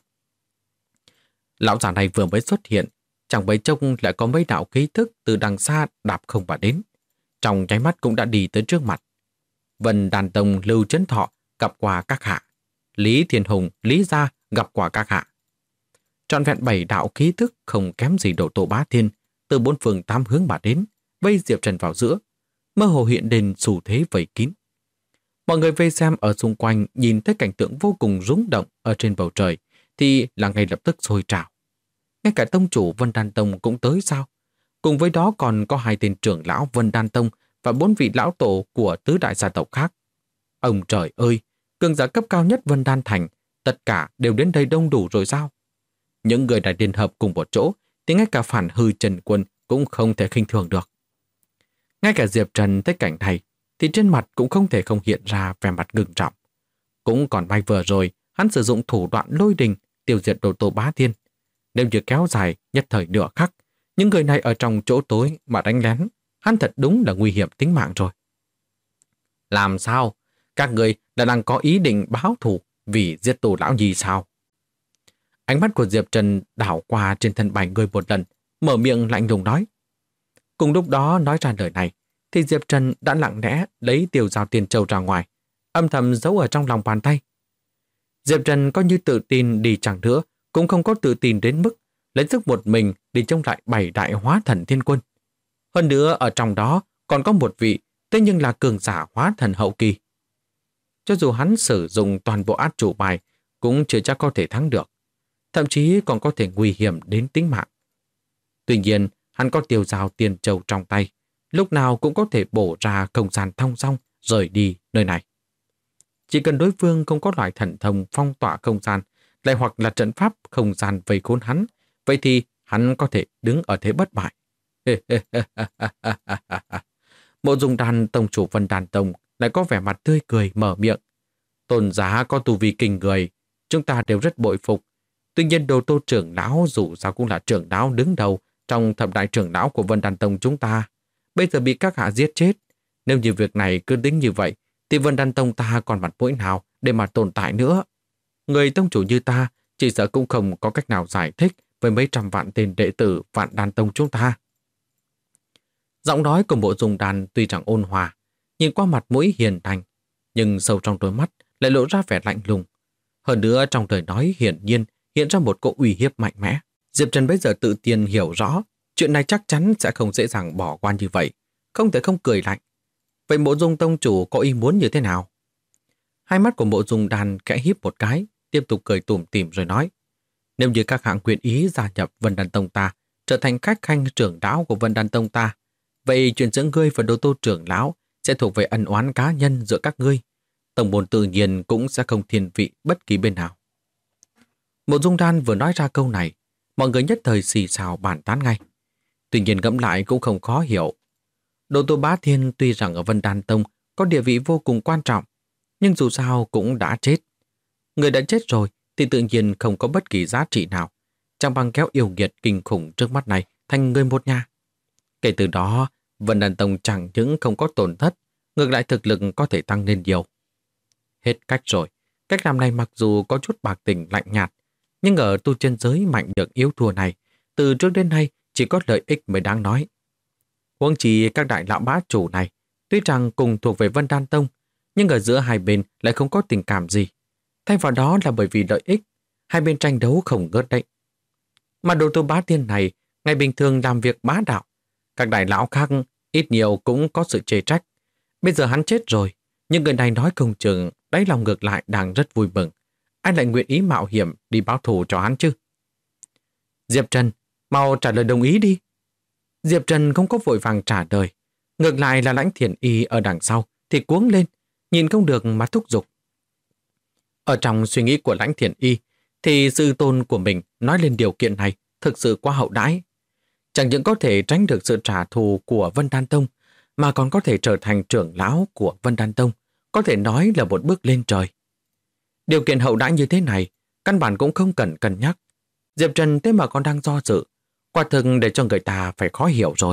Lão già này vừa mới xuất hiện, chẳng mấy chốc lại có mấy đạo khí thức từ đằng xa đạp không mà đến, trong nháy mắt cũng đã đi tới trước mặt. Vân Đan Tông Lưu Chấn Thọ gặp qua các hạ, Lý Thiên Hùng, Lý Gia gặp qua các hạ. Trọn vẹn 7 đạo khí thức không kém gì Đồ Tô Bá Thiên, từ 4 phương 8 hướng mà đến, vây Diệp Trần vào giữa, mơ hồ hiện lên xu thế vây kín. Mọi người vây xem ở xung quanh nhìn thấy cảnh tượng vô cùng rung động ở trên bầu trời thì là ngay lập tức sôi trào. Ngay cả tông chủ Vân Đan Tông cũng tới sao? Cùng với đó còn có 2 tên trưởng lão Vân Đan Tông và 4 vị lão tổ của tứ đại gia tộc khác. Ông trời ơi, cường giả cấp cao nhất Vân Đan Thành, tất cả đều đến đây đông đủ rồi sao? Những người đã liên hợp cùng một chỗ thì ngay cả phản hư Trần Quân cũng không thể khinh thường được. Ngay cả Diệp Trần thấy cảnh này thì trên mặt cũng không thể không hiện ra vẻ mặt ngưng trọng. Cũng còn may vừa rồi hắn sử dụng thủ đoạn lôi đình tiêu diệt Đồ Tô Bá Thiên. Nếu như kéo dài nhất thời nửa khắc, những người này ở trong chỗ tối mà đánh lén, hắn thật đúng là nguy hiểm tính mạng rồi. Làm sao? Các người đã đang có ý định báo thù vì giết Tô lão nhì sao? Ánh mắt của Diệp Trần đảo qua trên thân 7 người một lần, mở miệng lạnh lùng nói. Cùng lúc đó nói ra lời này, thì Diệp Trần đã lặng lẽ lấy Tiêu Giao Tiên Châu ra ngoài, âm thầm giấu ở trong lòng bàn tay. Diệp Trần có như tự tin đi chẳng nữa, cũng không có tự tin đến mức lấy sức một mình đi chống lại 7 đại hóa thần thiên quân. Hơn nữa ở trong đó còn có một vị, thế nhưng là cường giả hóa thần hậu kỳ. Cho dù hắn sử dụng toàn bộ át chủ bài, cũng chưa chắc có thể thắng được. Thậm chí còn có thể nguy hiểm đến tính mạng. Tuy nhiên, hắn có Tiêu Giao Tiên Châu trong tay, lúc nào cũng có thể bổ ra không gian thong dong rời đi nơi này. Chỉ cần đối phương không có loại thần thông phong tỏa không gian, lại hoặc là trận pháp không gian vây khốn hắn, vậy thì hắn có thể đứng ở thế bất bại. Mộ Dung Đan tông chủ Vân Đan Tông lại có vẻ mặt tươi cười mở miệng. Tôn giá có tu vi kinh người, chúng ta đều rất bội phục. Tuy nhiên Đồ Tô trưởng lão dù sao cũng là trưởng lão đứng đầu trong thập đại trưởng lão của Vân Đan Tông chúng ta. Bây giờ bị các hạ giết chết. Nếu như việc này cứ tính như vậy, thì Vân Đan Tông ta còn mặt mũi nào để mà tồn tại nữa. Người tông chủ như ta chỉ sợ cũng không có cách nào giải thích với mấy trăm vạn tên đệ tử Vạn Đan Tông chúng ta. Giọng nói của Mộ Dung Đan tuy chẳng ôn hòa, nhìn qua mặt mũi hiền thành, nhưng sâu trong đôi mắt lại lộ ra vẻ lạnh lùng. Hơn nữa trong lời nói hiển nhiên hiện ra một cỗ uy hiếp mạnh mẽ. Diệp Trần bây giờ tự tiên hiểu rõ chuyện này chắc chắn sẽ không dễ dàng bỏ qua như vậy, không thể không cười lạnh. Vậy Mộ Dung tông chủ có ý muốn như thế nào? Hai mắt của Mộ Dung Đan khẽ híp một cái, tiếp tục cười tủm tỉm rồi nói: nếu như các hạng quyền ý gia nhập Vân Đan Tông ta, trở thành khách khanh trưởng lão của Vân Đan Tông ta, vậy chuyện giữa ngươi và Đồ Tô trưởng lão sẽ thuộc về ân oán cá nhân giữa các ngươi. Tổng môn tự nhiên cũng sẽ không thiên vị bất kỳ bên nào. Mộ Dung Đan vừa nói ra câu này, mọi người nhất thời xì xào bàn tán ngay. Tuy nhiên ngẫm lại cũng không khó hiểu. Đồ Tô Bá Thiên tuy rằng ở Vân Đan Tông có địa vị vô cùng quan trọng, nhưng dù sao cũng đã chết. Người đã chết rồi thì tự nhiên không có bất kỳ giá trị nào, chẳng bằng kéo yêu nghiệt kinh khủng trước mắt này thành người một nhà. Kể từ đó, Vân Đan Tông chẳng những không có tổn thất, ngược lại thực lực có thể tăng lên nhiều. Hết cách rồi, cách làm này mặc dù có chút bạc tình lạnh nhạt, nhưng ở tu chân giới mạnh được yếu thua này, từ trước đến nay chỉ có lợi ích mới đáng nói. Huống chi các đại lão bá chủ này, tuy rằng cùng thuộc về Vân Đan Tông, nhưng ở giữa hai bên lại không có tình cảm gì. Thay vào đó là bởi vì lợi ích, hai bên tranh đấu không ngớt đấy. Mà Đồ Tô Bá Tiên này, ngày bình thường làm việc bá đạo, các đại lão khác ít nhiều cũng có sự chê trách. Bây giờ hắn chết rồi, nhưng người này nói không chừng đáy lòng ngược lại đang rất vui mừng. Ai lại nguyện ý mạo hiểm đi báo thù cho hắn chứ? Diệp Trần, mau trả lời đồng ý đi. Diệp Trần không có vội vàng trả lời. Ngược lại là Lãnh Thiền Y ở đằng sau thì cuống lên, nhìn không được mà thúc giục. Ở trong suy nghĩ của Lãnh Thiền Y thì sư tôn của mình nói lên điều kiện này thực sự quá hậu đãi. Chẳng những có thể tránh được sự trả thù của Vân Đan Tông, mà còn có thể trở thành trưởng lão của Vân Đan Tông, có thể nói là một bước lên trời. Điều kiện hậu đãi như thế này, căn bản cũng không cần cân nhắc. Diệp Trần thế mà còn đang do dự, quả thực để cho người ta phải khó hiểu rồi.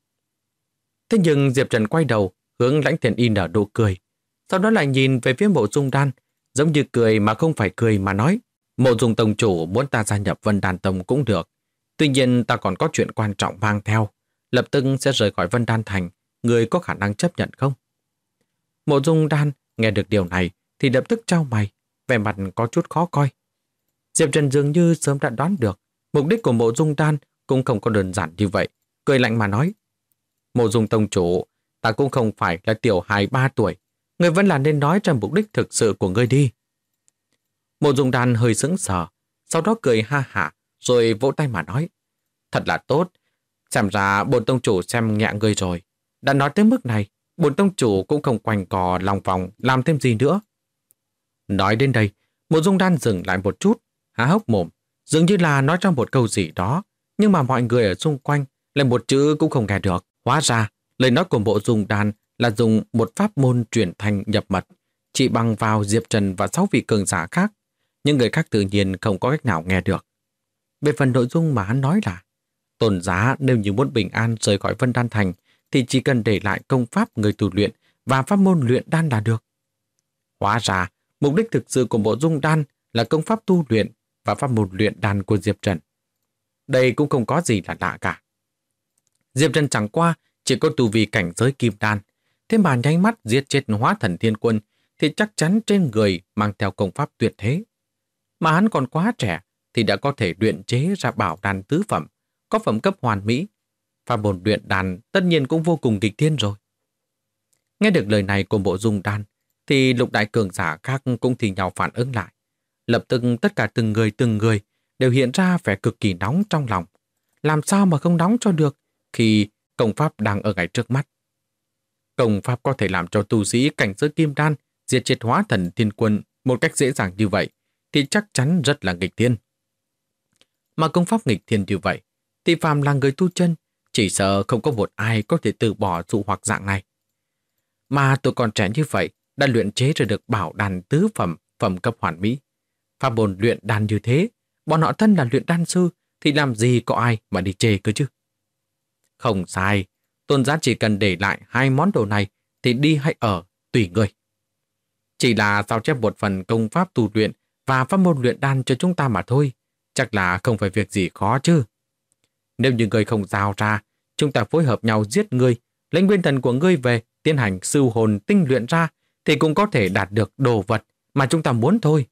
Thế nhưng Diệp Trần quay đầu, hướng Lãnh Thiền Y nở nụ cười, sau đó lại nhìn về phía Mộ Dung Đan, giống như cười mà không phải cười mà nói, Mộ Dung Tông chủ muốn ta gia nhập Vân Đan Tông cũng được. Tuy nhiên ta còn có chuyện quan trọng mang theo, lập tức sẽ rời khỏi Vân Đan Thành, người có khả năng chấp nhận không? Mộ Dung Đan nghe được điều này thì lập tức chau mày, vẻ mặt có chút khó coi. Diệp Trần dường như sớm đã đoán được mục đích của Mộ Dung Đan cũng không có đơn giản như vậy, cười lạnh mà nói: Mộ Dung Tông chủ, ta cũng không phải là tiểu hài 3 tuổi, người vẫn là nên nói ra mục đích thực sự của ngươi đi. Mộ Dung Đan hơi sững sờ, sau đó cười ha hả, rồi vỗ tay mà nói: Thật là tốt, xem ra bổn tông chủ xem nhẹ ngươi rồi. Đã nói tới mức này, bổn tông chủ cũng không quanh cò lòng vòng làm thêm gì nữa. Nói đến đây, Mộ Dung Đan dừng lại một chút, há hốc mồm, dường như là nói trong một câu gì đó, nhưng mà mọi người ở xung quanh lại một chữ cũng không nghe được. Hóa ra, lời nói của Mộ Dung Đan là dùng một pháp môn truyền thành nhập mật, chỉ bằng vào Diệp Trần và 6 vị cường giả khác. Những người khác tự nhiên không có cách nào nghe được. Về phần nội dung mà hắn nói là Tôn Giá nếu như muốn bình an rời khỏi Vân Đan Thành thì chỉ cần để lại công pháp người tu luyện và pháp môn luyện đan là được. Hóa ra, mục đích thực sự của Mộ Dung Đan là công pháp tu luyện và pháp môn luyện đan của Diệp Trần. Đây cũng không có gì là lạ cả. Diệp Trần chẳng qua chỉ có tu vi cảnh giới kim đan, thế mà nháy mắt giết chết Hóa Thần Thiên Quân thì chắc chắn trên người mang theo công pháp tuyệt thế. Mà hắn còn quá trẻ thì đã có thể luyện chế ra bảo đan tứ phẩm, có phẩm cấp hoàn mỹ. Pháp môn luyện đan tất nhiên cũng vô cùng nghịch thiên rồi. Nghe được lời này của Mộ Dung Đan thì lục đại cường giả khác cũng thì nhau phản ứng lại. Lập tức tất cả từng người đều hiện ra vẻ cực kỳ nóng trong lòng. Làm sao mà không nóng cho được khi công pháp đang ở ngay trước mắt. Công pháp có thể làm cho tu sĩ cảnh giới kim đan diệt triệt Hóa Thần Thiên Quân một cách dễ dàng như vậy thì chắc chắn rất là nghịch thiên. Mà công pháp nghịch thiên như vậy thì phàm là người tu chân chỉ sợ không có một ai có thể từ bỏ dụ hoặc dạng này. Mà tôi còn trẻ như vậy đã luyện chế ra được bảo đan tứ phẩm, phẩm cấp hoàn mỹ. Pháp môn luyện đan như thế, bọn họ thân là luyện đan sư thì làm gì có ai mà đi chê cơ chứ. Không sai, Tôn Giá chỉ cần để lại 2 món đồ này thì đi hay ở, tùy người. Chỉ là sao chép một phần công pháp tu luyện và pháp môn luyện đan cho chúng ta mà thôi, chắc là không phải việc gì khó chứ. Nếu như người không giao ra, chúng ta phối hợp nhau giết ngươi, lấy nguyên thần của ngươi về, tiến hành sưu hồn tinh luyện ra, thì cũng có thể đạt được đồ vật mà chúng ta muốn thôi.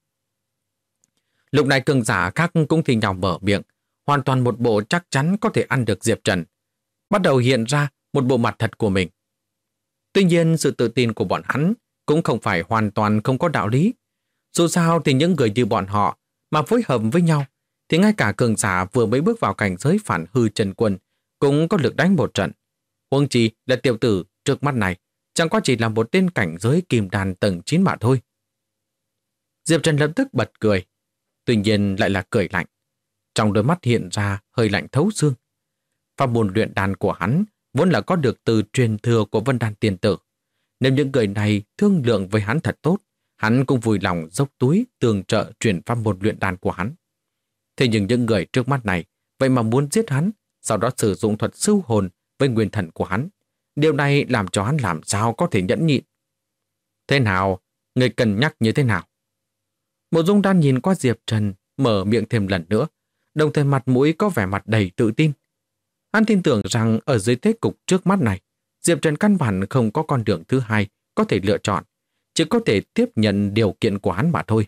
Lúc này cường giả khác cũng thì nhau mở miệng, hoàn toàn một bộ chắc chắn có thể ăn được Diệp Trần, bắt đầu hiện ra một bộ mặt thật của mình. Tuy nhiên sự tự tin của bọn hắn cũng không phải hoàn toàn không có đạo lý. Dù sao thì những người như bọn họ mà phối hợp với nhau thì ngay cả cường giả vừa mới bước vào cảnh giới phản hư Trần Quân cũng có lực đánh một trận. Huống chi là tiểu tử trước mắt này chẳng qua chỉ là một tên cảnh giới kim đan tầng 9 mà thôi. Diệp Trần lập tức bật cười, tuy nhiên lại là cười lạnh. Trong đôi mắt hiện ra hơi lạnh thấu xương. Pháp môn luyện đan của hắn vốn là có được từ truyền thừa của Vân Đan Tiên Tử. Nếu những người này thương lượng với hắn thật tốt, hắn cũng vui lòng dốc túi tường trợ truyền pháp môn luyện đan của hắn. Thế nhưng những người trước mắt này vậy mà muốn giết hắn, sau đó sử dụng thuật sưu hồn với nguyên thần của hắn. Điều này làm cho hắn làm sao có thể nhẫn nhịn. Thế nào? Người cân nhắc như thế nào? Mộ Dung Đan nhìn qua Diệp Trần, mở miệng thêm lần nữa, đồng thời mặt mũi có vẻ mặt đầy tự tin. Hắn tin tưởng rằng ở dưới thế cục trước mắt này, Diệp Trần căn bản không có con đường thứ hai có thể lựa chọn, chỉ có thể tiếp nhận điều kiện của hắn mà thôi.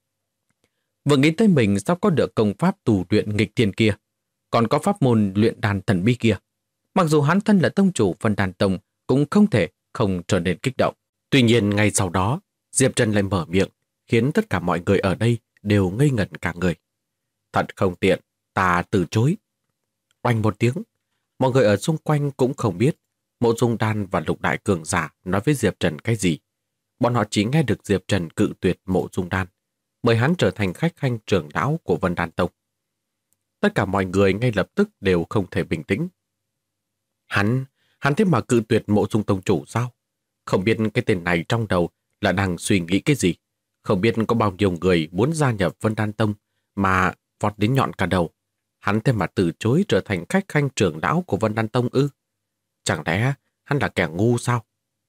Vừa nghĩ tới mình sao có được công pháp tù luyện nghịch thiên kia, còn có pháp môn luyện đan thần bí kia. Mặc dù hắn thân là tông chủ Vân Đan Tông cũng không thể không trở nên kích động. Tuy nhiên ngay sau đó, Diệp Trần lại mở miệng, khiến tất cả mọi người ở đây đều ngây ngẩn cả người. Thật không tiện, ta từ chối. Oanh một tiếng, mọi người ở xung quanh cũng không biết Mộ Dung Đan và Lục Đại Cường Giả nói với Diệp Trần cái gì. Bọn họ chỉ nghe được Diệp Trần cự tuyệt Mộ Dung Đan, mời hắn trở thành khách khanh trưởng lão của Vân Đan Tông. Tất cả mọi người ngay lập tức đều không thể bình tĩnh. Hắn thế mà cự tuyệt Mộ Dung Tông chủ sao? Không biết cái tên này trong đầu là đang suy nghĩ cái gì? Không biết có bao nhiêu người muốn gia nhập Vân Đan Tông mà vọt đến nhọn cả đầu. Hắn thế mà từ chối trở thành khách khanh trưởng lão của Vân Đan Tông ư? Chẳng lẽ hắn là kẻ ngu sao?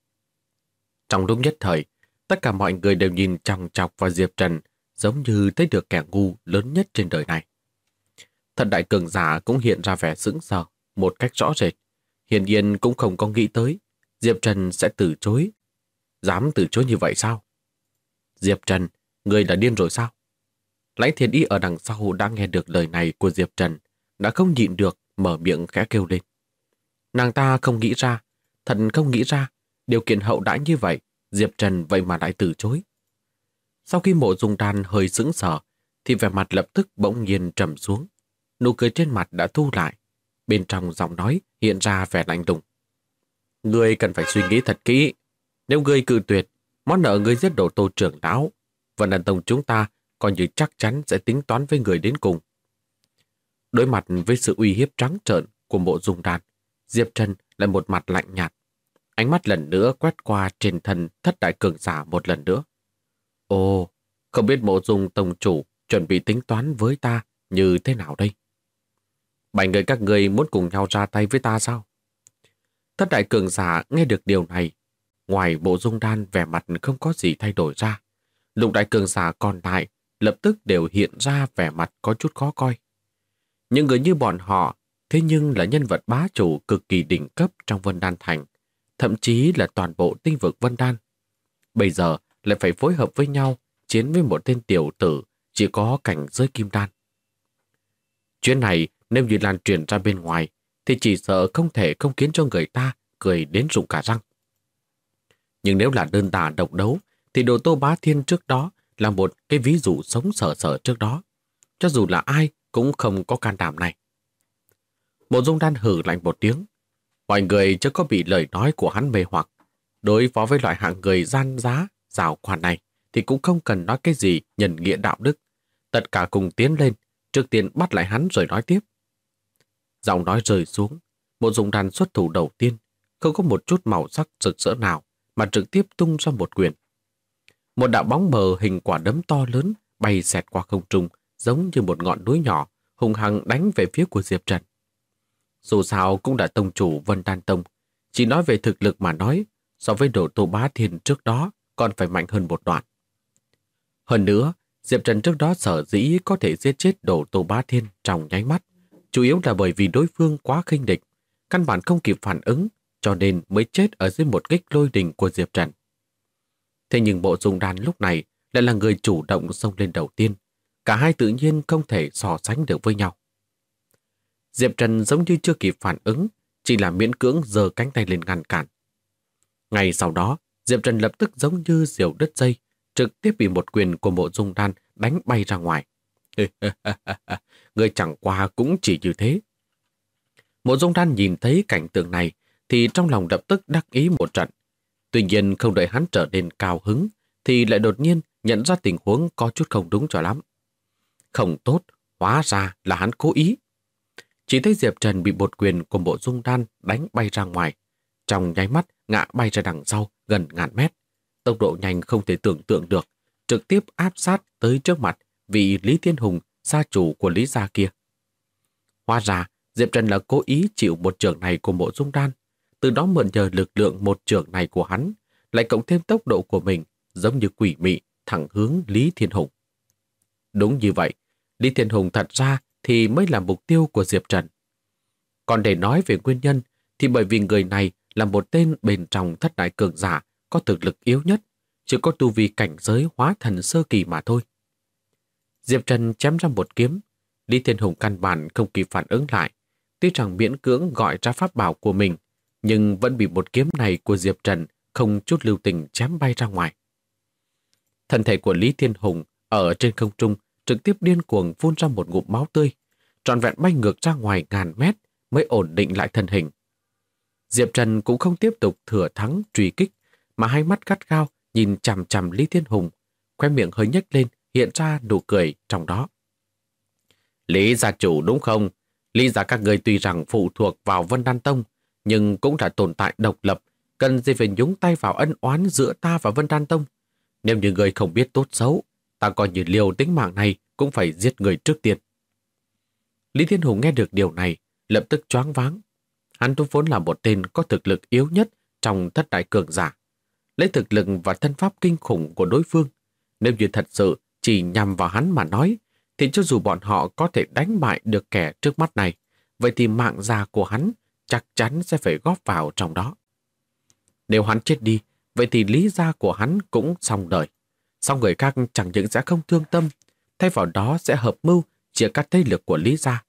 Trong lúc nhất thời, tất cả mọi người đều nhìn chòng chọc vào Diệp Trần, giống như thấy được kẻ ngu lớn nhất trên đời này. Thần đại cường giả cũng hiện ra vẻ sững sờ một cách rõ rệt. Hiển nhiên cũng không có nghĩ tới Diệp Trần sẽ từ chối. Dám từ chối như vậy sao? Diệp Trần, người đã điên rồi sao? Lãnh Thiên Y ở đằng sau đã nghe được lời này của Diệp Trần, đã không nhịn được mở miệng khẽ kêu lên. Nàng ta không nghĩ ra, thật không nghĩ ra, điều kiện hậu đãi như vậy, Diệp Trần vậy mà lại từ chối. Sau khi Mộ Dung Đan hơi sững sờ, thì vẻ mặt lập tức bỗng nhiên trầm xuống. Nụ cười trên mặt đã thu lại, bên trong giọng nói hiện ra vẻ lạnh lùng. Ngươi cần phải suy nghĩ thật kỹ. Nếu ngươi cự tuyệt, món nợ ngươi giết đổ Tô trưởng lão, Vân Đan Tông chúng ta coi như chắc chắn sẽ tính toán với người đến cùng. Đối mặt với sự uy hiếp trắng trợn của Mộ Dung Đan, Diệp Trần lại một mặt lạnh nhạt. Ánh mắt lần nữa quét qua trên thân thất đại cường giả một lần nữa. Ồ, không biết Mộ Dung Tông chủ chuẩn bị tính toán với ta như thế nào đây? 7 người các người muốn cùng nhau ra tay với ta sao? Thất đại cường giả nghe được điều này, ngoài Mộ Dung Đan vẻ mặt không có gì thay đổi ra, Lục đại cường giả còn lại lập tức đều hiện ra vẻ mặt có chút khó coi. Những người như bọn họ thế nhưng là nhân vật bá chủ cực kỳ đỉnh cấp trong Vân Đan Thành, thậm chí là toàn bộ tinh vực Vân Đan. Bây giờ lại phải phối hợp với nhau chiến với một tên tiểu tử chỉ có cảnh giới kim đan. Chuyện này nếu như lan truyền ra bên ngoài thì chỉ sợ không thể không khiến cho người ta cười đến rụng cả răng. Nhưng nếu là đơn đả độc đấu thì Đồ Tô Bá Thiên trước đó là một cái ví dụ sống sờ sờ trước đó. Cho dù là ai cũng không có can đảm này. Mộ Dung Đan hử lạnh một tiếng. Mọi người chưa có bị lời nói của hắn mê hoặc. Đối phó với loại hạng người gian giá, giảo khoản này thì cũng không cần nói cái gì nhân nghĩa đạo đức. Tất cả cùng tiến lên, trước tiên bắt lại hắn rồi nói tiếp. Giọng nói rơi xuống, Mộ Dung Đan xuất thủ đầu tiên, không có một chút màu sắc rực rỡ nào mà trực tiếp tung ra một quyền. Một đạo bóng mờ hình quả đấm to lớn bay xẹt qua không trung, giống như một ngọn núi nhỏ, hùng hăng đánh về phía của Diệp Trần. Dù sao cũng đã tông chủ Vân Đan Tông, chỉ nói về thực lực mà nói, so với Đồ Tô Bá Thiên trước đó còn phải mạnh hơn một đoạn. Hơn nữa, Diệp Trần trước đó sở dĩ có thể giết chết Đồ Tô Bá Thiên trong nháy mắt, chủ yếu là bởi vì đối phương quá khinh địch, căn bản không kịp phản ứng, cho nên mới chết ở dưới một kích lôi đình của Diệp Trần. Thế nhưng Mộ Dung Đan lúc này lại là người chủ động xông lên đầu tiên, cả hai tự nhiên không thể so sánh được với nhau. Diệp Trần giống như chưa kịp phản ứng, chỉ là miễn cưỡng giơ cánh tay lên ngăn cản. Ngay sau đó, Diệp Trần lập tức giống như diều đứt dây, trực tiếp bị một quyền của Mộ Dung Đan đánh bay ra ngoài. Người chẳng qua cũng chỉ như thế. Mộ Dung Đan nhìn thấy cảnh tượng này thì trong lòng lập tức đắc ý một trận. Tuy nhiên không đợi hắn trở nên cao hứng thì lại đột nhiên nhận ra tình huống có chút không đúng cho lắm. Không tốt, hóa ra là hắn cố ý. Chỉ thấy Diệp Trần bị một quyền của Mộ Dung Đan đánh bay ra ngoài, trong nháy mắt ngã bay ra đằng sau gần ngàn mét. tốc độ nhanh không thể tưởng tượng được, trực tiếp áp sát tới trước mặt vị Lý Thiên Hùng, gia chủ của Lý gia kia. Hóa ra, Diệp Trần là cố ý chịu một chưởng này của Mộ Dung Đan, từ đó mượn nhờ lực lượng một chưởng này của hắn, lại cộng thêm tốc độ của mình, giống như quỷ mị, thẳng hướng Lý Thiên Hùng. Đúng như vậy, Lý Thiên Hùng thật ra thì mới là mục tiêu của Diệp Trần. Còn để nói về nguyên nhân, thì bởi vì người này là một tên bên trong thất đại cường giả có thực lực yếu nhất, chỉ có tu vi cảnh giới hóa thần sơ kỳ mà thôi. Diệp Trần chém ra một kiếm, Lý Thiên Hùng căn bản không kịp phản ứng lại, tuy rằng miễn cưỡng gọi ra pháp bảo của mình, nhưng vẫn bị một kiếm này của Diệp Trần không chút lưu tình chém bay ra ngoài. Thân thể của Lý Thiên Hùng ở trên không trung trực tiếp điên cuồng phun ra một ngụm máu tươi, trọn vẹn bay ngược ra ngoài ngàn mét mới ổn định lại thân hình. Diệp Trần cũng không tiếp tục thừa thắng truy kích, mà hai mắt gắt gao nhìn chằm chằm Lý Thiên Hùng, khóe miệng hơi nhếch lên, hiện ra nụ cười trong đó. Lý gia chủ đúng không? Lý gia các người tuy rằng phụ thuộc vào Vân Đan Tông, nhưng cũng đã tồn tại độc lập, cần gì phải nhúng tay vào ân oán giữa ta và Vân Đan Tông. Nếu như người không biết tốt xấu, ta coi như liều tính mạng này cũng phải giết người trước tiên. Lý Thiên Hùng nghe được điều này, lập tức choáng váng. Hắn vốn là một tên có thực lực yếu nhất trong thất đại cường giả. Lấy thực lực và thân pháp kinh khủng của đối phương, nếu như thật sự chỉ nhằm vào hắn mà nói, thì cho dù bọn họ có thể đánh bại được kẻ trước mắt này, vậy thì mạng già của hắn chắc chắn sẽ phải góp vào trong đó. Nếu hắn chết đi, vậy thì lý gia của hắn cũng xong đời. Xong người khác chẳng những sẽ không thương tâm, thay vào đó sẽ hợp mưu chia cắt thế lực của Lý gia.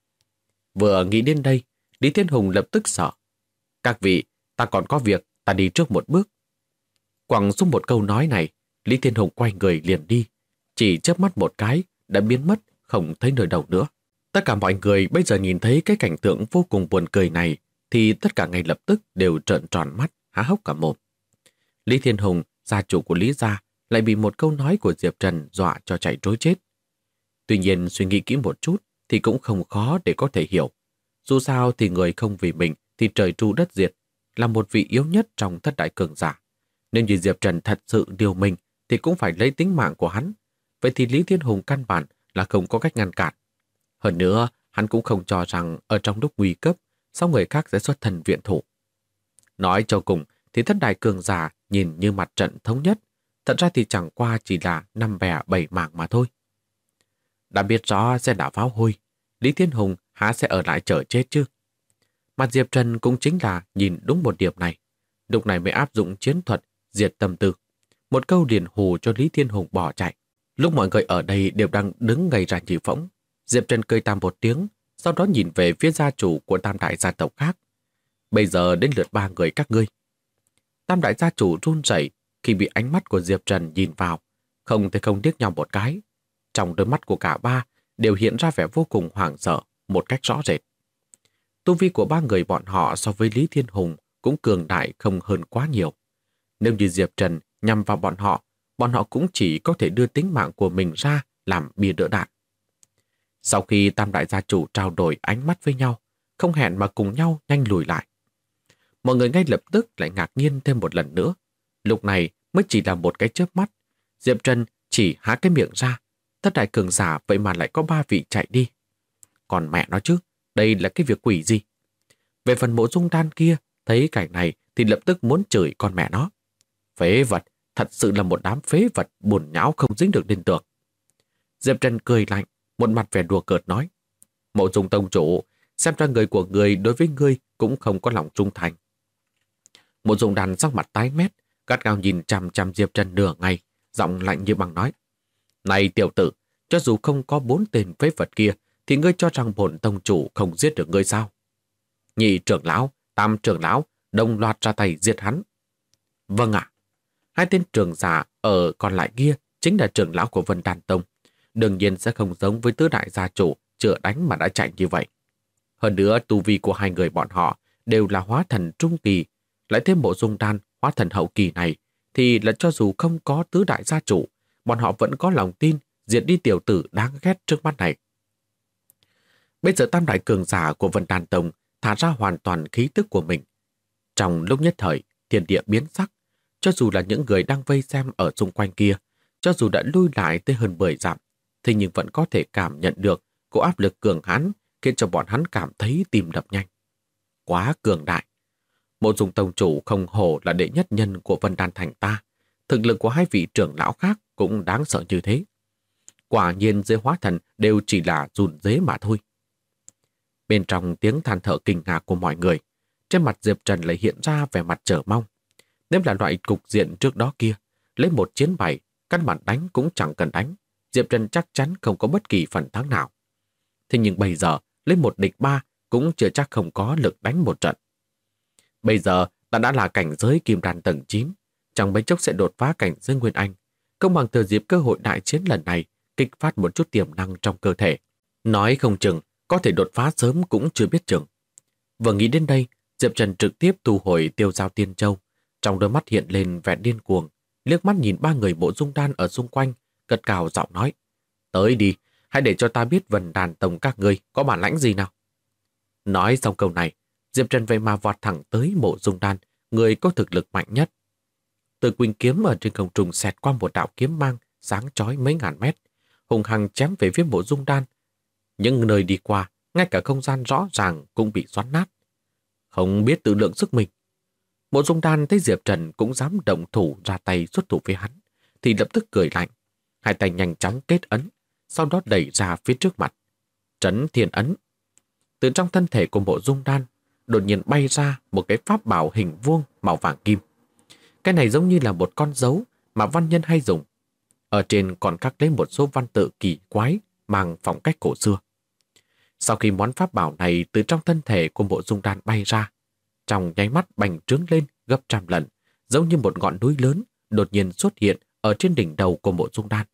Vừa nghĩ đến đây, Lý Thiên Hùng lập tức sợ. Các vị, ta còn có việc, ta đi trước một bước. Quẳng xuống một câu nói này, Lý Thiên Hùng quay người liền đi. Chỉ chớp mắt một cái, đã biến mất, không thấy nơi đâu nữa. Tất cả mọi người bây giờ nhìn thấy cái cảnh tượng vô cùng buồn cười này, thì tất cả ngay lập tức đều trợn tròn mắt, há hốc cả mồm. Lý Thiên Hùng, gia chủ của Lý gia, lại bị một câu nói của Diệp Trần dọa cho chạy trối chết. Tuy nhiên suy nghĩ kỹ một chút thì cũng không khó để có thể hiểu. Dù sao thì người không vì mình thì trời tru đất diệt, là một vị yếu nhất trong thất đại cường giả. Nên như Diệp Trần thật sự điều mình thì cũng phải lấy tính mạng của hắn. Vậy thì Lý Thiên Hùng căn bản là không có cách ngăn cản. Hơn nữa, hắn cũng không cho rằng ở trong lúc nguy cấp, sau người khác sẽ xuất thần viện thủ. Nói cho cùng thì thất đại cường giả nhìn như mặt trận thống nhất, thật ra thì chẳng qua chỉ là 5 bè 7 mảng mà thôi. Đã biết rõ sẽ đã pháo hôi, Lý Thiên Hùng há sẽ ở lại chờ chết chứ? Mà Diệp Trần cũng chính là nhìn đúng một điểm này. Lúc này mới áp dụng chiến thuật diệt tâm tư. Một câu liền hù cho Lý Thiên Hùng bỏ chạy. Lúc mọi người ở đây đều đang đứng ngây ra như phỗng, Diệp Trần cười tàm một tiếng, sau đó nhìn về phía gia chủ của tam đại gia tộc khác. Bây giờ đến lượt 3 người các ngươi. Tam đại gia chủ run rẩy khi bị ánh mắt của Diệp Trần nhìn vào, không thể không liếc nhau một cái. Trong đôi mắt của cả ba đều hiện ra vẻ vô cùng hoảng sợ một cách rõ rệt. Tu vi của 3 người bọn họ so với Lý Thiên Hùng cũng cường đại không hơn quá nhiều. Nếu như Diệp Trần nhằm vào bọn họ cũng chỉ có thể đưa tính mạng của mình ra làm bia đỡ đạn. Sau khi tam đại gia chủ trao đổi ánh mắt với nhau, không hẹn mà cùng nhau nhanh lùi lại. Mọi người ngay lập tức lại ngạc nhiên thêm một lần nữa. Lúc này mới chỉ là một cái chớp mắt, Diệp Trần chỉ há cái miệng ra, thất đại cường giả vậy mà lại có 3 vị chạy đi. Còn mẹ nó chứ, đây là cái việc quỷ gì? Về phần Mộ Dung Đan kia, thấy cảnh này thì lập tức muốn chửi con mẹ nó. Phế vật, thật sự là một đám phế vật buồn nhão không dính được lên tường. Diệp Trần cười lạnh, một mặt vẻ đùa cợt nói. Mộ Dung tông chủ, xem ra người của người đối với ngươi cũng không có lòng trung thành. Mộ Dung Đan sắc mặt tái mét, gắt gao nhìn chằm chằm Diệp Trần nửa ngày, giọng lạnh như băng nói. Này tiểu tử, cho dù không có 4 tên phế vật kia, thì ngươi cho rằng bổn tông chủ không giết được ngươi sao? Nhị trưởng lão, tam trưởng lão, đồng loạt ra tay giết hắn. Vâng ạ. 2 tên trưởng giả ở còn lại kia chính là trưởng lão của Vân Đan Tông. Đương nhiên sẽ không giống với tứ đại gia chủ chưa đánh mà đã chạy như vậy. Hơn nữa, tu vi của 2 người bọn họ đều là hóa thần trung kỳ, lại thêm Mộ Dung Đan hóa thần hậu kỳ này, thì là cho dù không có tứ đại gia chủ, bọn họ vẫn có lòng tin diệt đi tiểu tử đáng ghét trước mắt này. Bây giờ tam đại cường giả của Vân Đan Tông thả ra hoàn toàn khí tức của mình. Trong lúc nhất thời, thiên địa biến sắc, cho dù là những người đang vây xem ở xung quanh kia, cho dù đã lui lại tới hơn 10 dặm, thì nhưng vẫn có thể cảm nhận được cỗ áp lực cường hãn khiến cho bọn hắn cảm thấy tim đập nhanh. Quá cường đại. Mộ Dung tông chủ không hổ là đệ nhất nhân của Vân Đan Thành ta. Thực lực của hai vị trưởng lão khác cũng đáng sợ như thế. Quả nhiên dưới hóa thần đều chỉ là run rế mà thôi. Bên trong tiếng than thở kinh ngạc của mọi người, trên mặt Diệp Trần lại hiện ra vẻ mặt chờ mong. Nếu là loại cục diện trước đó kia, lấy 1 chiến 7, căn bản đánh cũng chẳng cần đánh, Diệp Trần chắc chắn không có bất kỳ phần thắng nào. Thế nhưng bây giờ, lấy 1 địch 3 cũng chưa chắc không có lực đánh một trận. Bây giờ ta đã là cảnh giới kim đan tầng 9, chẳng mấy chốc sẽ đột phá cảnh giới Nguyên Anh. Không bằng thừa dịp cơ hội đại chiến lần này, kích phát một chút tiềm năng trong cơ thể. Nói không chừng, có thể đột phá sớm cũng chưa biết chừng. Vừa nghĩ đến đây, Diệp Trần trực tiếp thu hồi tiêu giao tiên châu. Trong đôi mắt hiện lên vẻ điên cuồng, liếc mắt nhìn 3 người Mộ Dung Đan ở xung quanh, cất cao giọng nói: tới đi, hãy để cho ta biết Vân Đan Tông các ngươi có bản lãnh gì nào. Nói xong câu này, Diệp Trần vậy mà vọt thẳng tới Mộ Dung Đan, người có thực lực mạnh nhất. Từ quỳnh kiếm ở trên không trung xẹt qua một đạo kiếm mang sáng chói mấy ngàn mét, hùng hăng chém về phía Mộ Dung Đan. Những nơi đi qua, ngay cả không gian rõ ràng cũng bị xoắn nát. Không biết tự lượng sức mình. Mộ Dung Đan thấy Diệp Trần cũng dám động thủ ra tay xuất thủ với hắn, thì lập tức cười lạnh, hai tay nhanh chóng kết ấn, sau đó đẩy ra phía trước mặt. Trấn Thiên Ấn. Từ trong thân thể của Mộ Dung Đan đột nhiên bay ra một cái pháp bảo hình vuông màu vàng kim. Cái này giống như là một con dấu mà văn nhân hay dùng. Ở trên còn khắc lấy một số văn tự kỳ quái mang phong cách cổ xưa. Sau khi món pháp bảo này từ trong thân thể của Mộ Dung Đan bay ra, trong nháy mắt bành trướng lên gấp trăm lần, giống như một ngọn núi lớn đột nhiên xuất hiện ở trên đỉnh đầu của Mộ Dung Đan.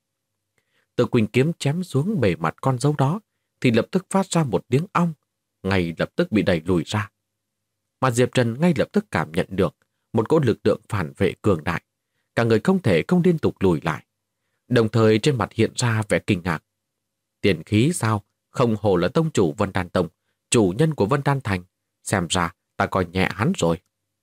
Từ quỳnh kiếm chém xuống bề mặt con dấu đó thì lập tức phát ra một tiếng ong, ngay lập tức bị đẩy lùi ra. Mà Diệp Trần ngay lập tức cảm nhận được một cỗ lực lượng phản vệ cường đại, cả người không thể không liên tục lùi lại. Đồng thời trên mặt hiện ra vẻ kinh ngạc. Tiền khí sao? Không hổ là tông chủ Vân Đan Tông, chủ nhân của Vân Đan Thành. Xem ra ta coi nhẹ hắn rồi.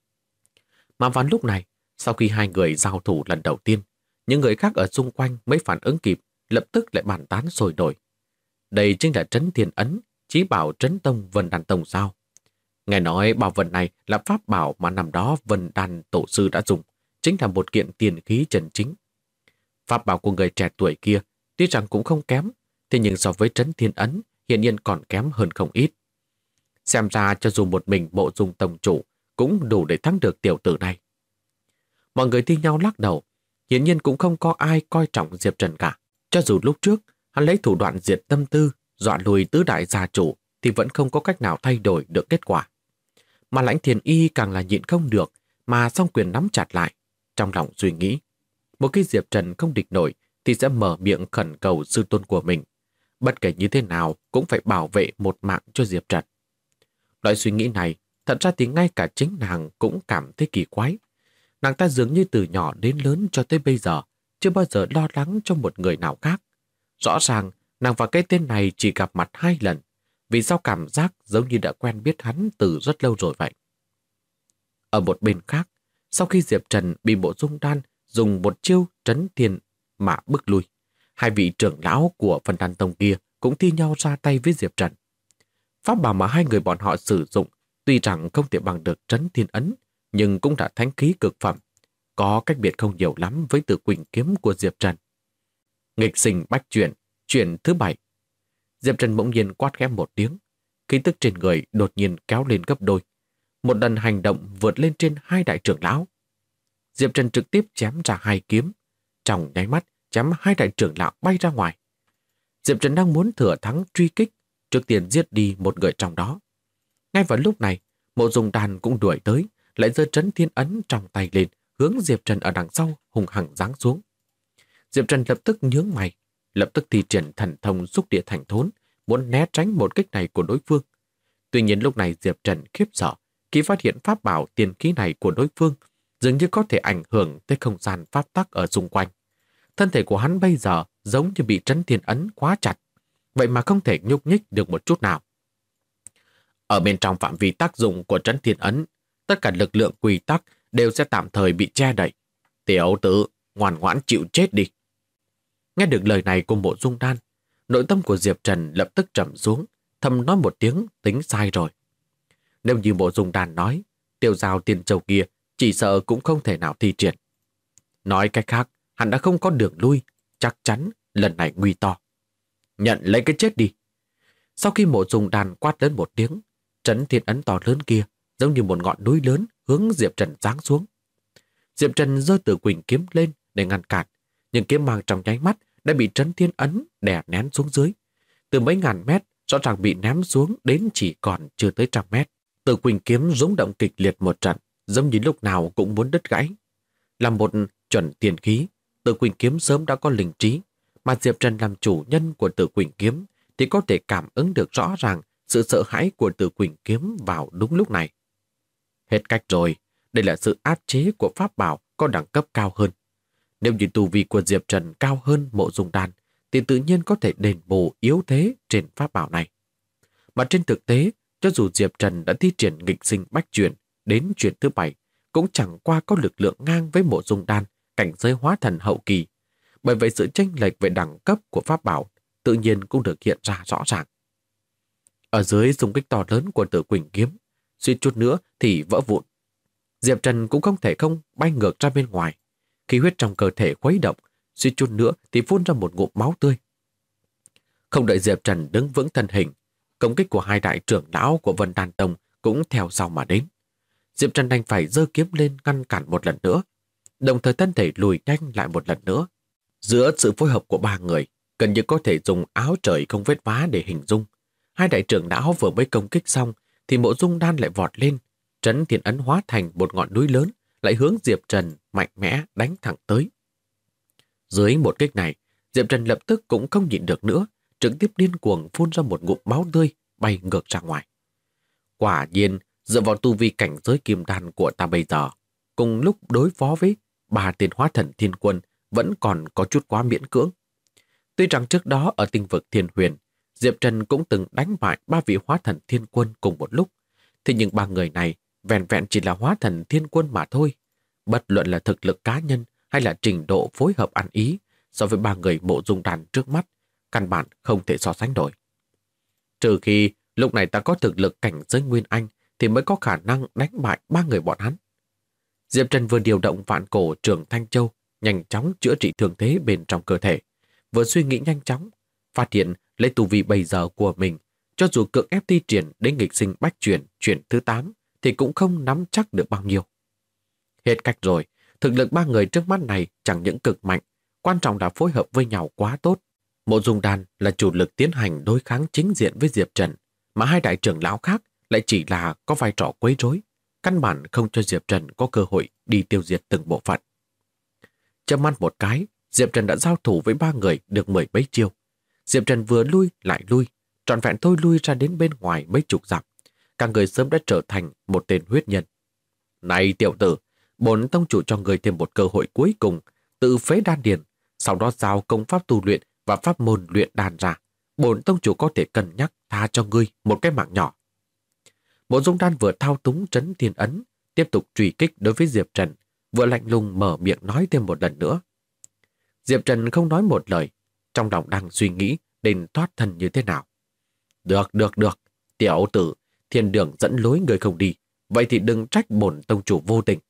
Mà vào lúc này, sau khi hai người giao thủ lần đầu tiên, những người khác ở xung quanh mới phản ứng kịp, lập tức lại bàn tán sôi nổi. Đây chính là Trấn Thiên Ấn, chí bảo Trấn Tông Vân Đan Tông sao? Nghe nói bảo vật này là pháp bảo mà năm đó Vân Đan Tổ sư đã dùng, chính là một kiện tiền khí chân chính. Pháp bảo của người trẻ tuổi kia tuy rằng cũng không kém, thế nhưng so với Trấn Thiên Ấn hiện nhiên còn kém hơn không ít. Xem ra cho dù một mình Mộ Dung tông chủ cũng đủ để thắng được tiểu tử này. Mọi người thi nhau lắc đầu, hiển nhiên cũng không có ai coi trọng Diệp Trần cả. Cho dù lúc trước hắn lấy thủ đoạn diệt tâm tư, dọa lùi tứ đại gia chủ thì vẫn không có cách nào thay đổi được kết quả. Mà Lãnh Thiền Y càng là nhịn không được mà song quyền nắm chặt lại, trong lòng suy nghĩ. Một khi Diệp Trần không địch nổi thì sẽ mở miệng khẩn cầu sư tôn của mình. Bất kể như thế nào cũng phải bảo vệ một mạng cho Diệp Trần. Loại suy nghĩ này, thật ra thì ngay cả chính nàng cũng cảm thấy kỳ quái. Nàng ta dường như từ nhỏ đến lớn cho tới bây giờ, chưa bao giờ lo lắng cho một người nào khác. Rõ ràng, nàng và cái tên này chỉ gặp mặt 2 lần, vì sao cảm giác giống như đã quen biết hắn từ rất lâu rồi vậy. Ở một bên khác, sau khi Diệp Trần bị Mộ Dung Đan dùng một chiêu Trấn Thiên mà bức lui, hai vị trưởng lão của Vân Đan Tông kia cũng thi nhau ra tay với Diệp Trần. Pháp bảo mà hai người bọn họ sử dụng tuy rằng không thể bằng được Trấn Thiên Ấn, nhưng cũng đã thánh khí cực phẩm, có cách biệt không nhiều lắm với Tử Quỳnh kiếm của Diệp Trần. Nghịch sinh bách chuyển, chuyển thứ 7. Diệp Trần bỗng nhiên quát khẽ một tiếng, khí tức trên người đột nhiên kéo lên gấp đôi. Một lần hành động vượt lên trên 2 đại trưởng lão. Diệp Trần trực tiếp chém ra 2 kiếm, trong nháy mắt chém 2 đại trưởng lão bay ra ngoài. Diệp Trần đang muốn thừa thắng truy kích, trước tiên giết đi một người trong đó. Ngay vào lúc này, Mộ Dung Đan cũng đuổi tới, lại giơ Trấn Thiên Ấn trong tay lên, hướng Diệp Trần ở đằng sau hùng hăng giáng xuống. Diệp Trần lập tức nhướng mày, lập tức thi triển thần thông xúc địa thành thốn, muốn né tránh một kích này của đối phương. Tuy nhiên lúc này Diệp Trần khiếp sợ khi phát hiện pháp bảo tiền khí này của đối phương dường như có thể ảnh hưởng tới không gian pháp tắc ở xung quanh. Thân thể của hắn bây giờ giống như bị Trấn Thiên Ấn khóa chặt, vậy mà không thể nhúc nhích được một chút nào. Ở bên trong phạm vi tác dụng của Trấn Thiên Ấn, tất cả lực lượng quy tắc đều sẽ tạm thời bị che đậy. Tiểu tử, ngoan ngoãn chịu chết đi. Nghe được lời này của Mộ Dung Đan, nội tâm của Diệp Trần lập tức trầm xuống, thầm nói một tiếng tính sai rồi. Nếu như Mộ Dung Đan nói, tiêu giao tiên châu kia chỉ sợ cũng không thể nào thi triển. Nói cách khác, hắn đã không có đường lui, chắc chắn lần này nguy to. Nhận lấy cái chết đi. Sau khi Mộ Dung Đan quát lớn một tiếng, trấn thiên ấn to lớn kia giống như một ngọn núi lớn hướng Diệp Trần giáng xuống. Diệp Trần giơ Tử Quỳnh kiếm lên để ngăn cản, nhưng kiếm mang trong nháy mắt đã bị trấn thiên ấn đè nén xuống dưới. Từ mấy ngàn mét rõ ràng bị ném xuống đến chỉ còn chưa tới 100 mét. Tử Quỳnh kiếm rung động kịch liệt một trận, giống như lúc nào cũng muốn đứt gãy. Là một chuẩn tiền khí, Tử Quỳnh kiếm sớm đã có linh trí, mà Diệp Trần làm chủ nhân của Tử Quỳnh kiếm thì có thể cảm ứng được rõ ràng sự sợ hãi của Tử Quỳnh kiếm vào đúng lúc này. Hết cách rồi, đây là sự áp chế của pháp bảo có đẳng cấp cao hơn. Nếu như tu vi của Diệp Trần cao hơn Mộ Dung Đan, thì tự nhiên có thể đền bù yếu thế trên pháp bảo này. Mà trên thực tế, cho dù Diệp Trần đã thi triển nghịch sinh bách chuyển đến chuyển thứ 7, cũng chẳng qua có lực lượng ngang với Mộ Dung Đan, cảnh giới hóa thần hậu kỳ. Bởi vậy sự chênh lệch về đẳng cấp của pháp bảo tự nhiên cũng được hiện ra rõ ràng. Ở dưới xung kích to lớn của Tử Quỳnh kiếm, suýt chút nữa thì vỡ vụn. Diệp Trần cũng không thể không bay ngược ra bên ngoài. Khí huyết trong cơ thể khuấy động, suýt chút nữa thì phun ra một ngụm máu tươi. Không đợi Diệp Trần đứng vững thân hình, công kích của hai đại trưởng lão của Vân Đan Tông cũng theo sau mà đến. Diệp Trần đành phải giơ kiếm lên ngăn cản một lần nữa, đồng thời thân thể lùi nhanh lại một lần nữa. Giữa sự phối hợp của ba người, gần như có thể dùng áo trời không vết vá để hình dung. Hai đại trưởng lão vừa mới công kích xong, thì Mộ Dung Đan lại vọt lên, trấn thiên ấn hóa thành một ngọn núi lớn, lại hướng Diệp Trần mạnh mẽ đánh thẳng tới. Dưới một kích này, Diệp Trần lập tức cũng không nhịn được nữa, trực tiếp điên cuồng phun ra một ngụm máu tươi bay ngược ra ngoài. Quả nhiên, dựa vào tu vi cảnh giới kim đan của ta bây giờ, cùng lúc đối phó với 3 tên hóa thần thiên quân vẫn còn có chút quá miễn cưỡng. Tuy rằng trước đó ở tinh vực Thiên Huyền, Diệp Trần cũng từng đánh bại 3 vị hóa thần thiên quân cùng một lúc, thế nhưng 3 người này vẹn vẹn chỉ là hóa thần thiên quân mà thôi. Bất luận là thực lực cá nhân hay là trình độ phối hợp ăn ý, so với 3 người Mộ Dung Đan trước mắt, căn bản không thể so sánh nổi. Trừ khi lúc này ta có thực lực cảnh giới Nguyên Anh thì mới có khả năng đánh bại 3 người bọn hắn. Diệp Trần vừa điều động vạn cổ Trường Thanh Châu, nhanh chóng chữa trị thương thế bên trong cơ thể, vừa suy nghĩ nhanh chóng, phát hiện lấy tu vi bây giờ của mình, cho dù cưỡng ép thi triển đến nghịch sinh bách chuyển thứ 8 thì cũng không nắm chắc được bao nhiêu. Hết cách rồi, thực lực 3 người trước mắt này chẳng những cực mạnh, quan trọng là phối hợp với nhau quá tốt. Mộ Dung Đan là chủ lực tiến hành đối kháng chính diện với Diệp Trần, mà hai đại trưởng lão khác lại chỉ là có vai trò quấy rối, căn bản không cho Diệp Trần có cơ hội đi tiêu diệt từng bộ phận. Chớp mắt một cái, Diệp Trần đã giao thủ với 3 người được 10 mấy chiêu. Diệp Trần vừa lui lại lui, trọn vẹn thôi lui ra đến bên ngoài mấy chục dặm. Cả người sớm đã trở thành một tên huyết nhân. Này tiểu tử, bổn tông chủ cho người thêm một cơ hội cuối cùng, tự phế đan điền, sau đó giao công pháp tu luyện và pháp môn luyện đan ra. Bổn tông chủ có thể cân nhắc tha cho ngươi một cái mạng nhỏ. Mộ Dung Đan vừa thao túng trấn thiên ấn, tiếp tục truy kích đối với Diệp Trần, vừa lạnh lùng mở miệng nói thêm một lần nữa. Diệp Trần không nói một lời, trong lòng đang suy nghĩ nên thoát thân như thế nào. Được, tiểu tử, thiên đường dẫn lối người không đi, vậy thì đừng trách bổn tông chủ vô tình.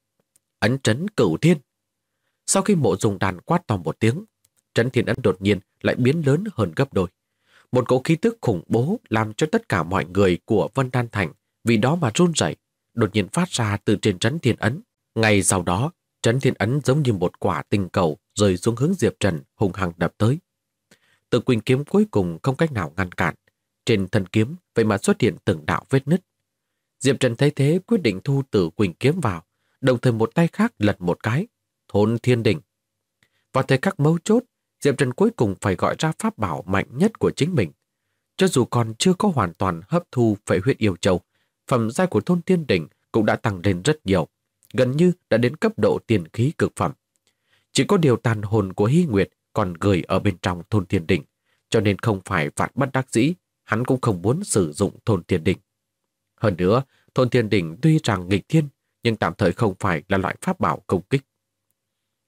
Ấn trấn cửu thiên. Sau khi Mộ Dung Đan quát to một tiếng, trấn thiên ấn đột nhiên lại biến lớn hơn gấp đôi. Một cỗ khí tức khủng bố làm cho tất cả mọi người của Vân Đan Thành vì đó mà run rẩy, đột nhiên phát ra từ trên trấn thiên ấn. Ngay sau đó, trấn thiên ấn giống như một quả tinh cầu rơi xuống hướng Diệp Trần hùng hăng đập tới. Tử Quỳnh kiếm cuối cùng không cách nào ngăn cản, trên thân kiếm vậy mà xuất hiện từng đạo vết nứt. Diệp Trần thấy thế quyết định thu Tử Quỳnh kiếm vào, đồng thời một tay khác lật một cái, thôn thiên đỉnh. Vào thời khắc mấu chốt, Diệp Trần cuối cùng phải gọi ra pháp bảo mạnh nhất của chính mình. Cho dù còn chưa có hoàn toàn hấp thu phệ huyết yêu châu, phẩm giai của thôn thiên đỉnh cũng đã tăng lên rất nhiều, gần như đã đến cấp độ tiền khí cực phẩm. Chỉ có điều tàn hồn của Hy Nguyệt còn gửi ở bên trong thôn thiên đỉnh, cho nên không phải vạn bất đắc dĩ, hắn cũng không muốn sử dụng thôn thiên đỉnh. Hơn nữa, thôn thiên đỉnh tuy rằng nghịch thiên, nhưng tạm thời không phải là loại pháp bảo công kích.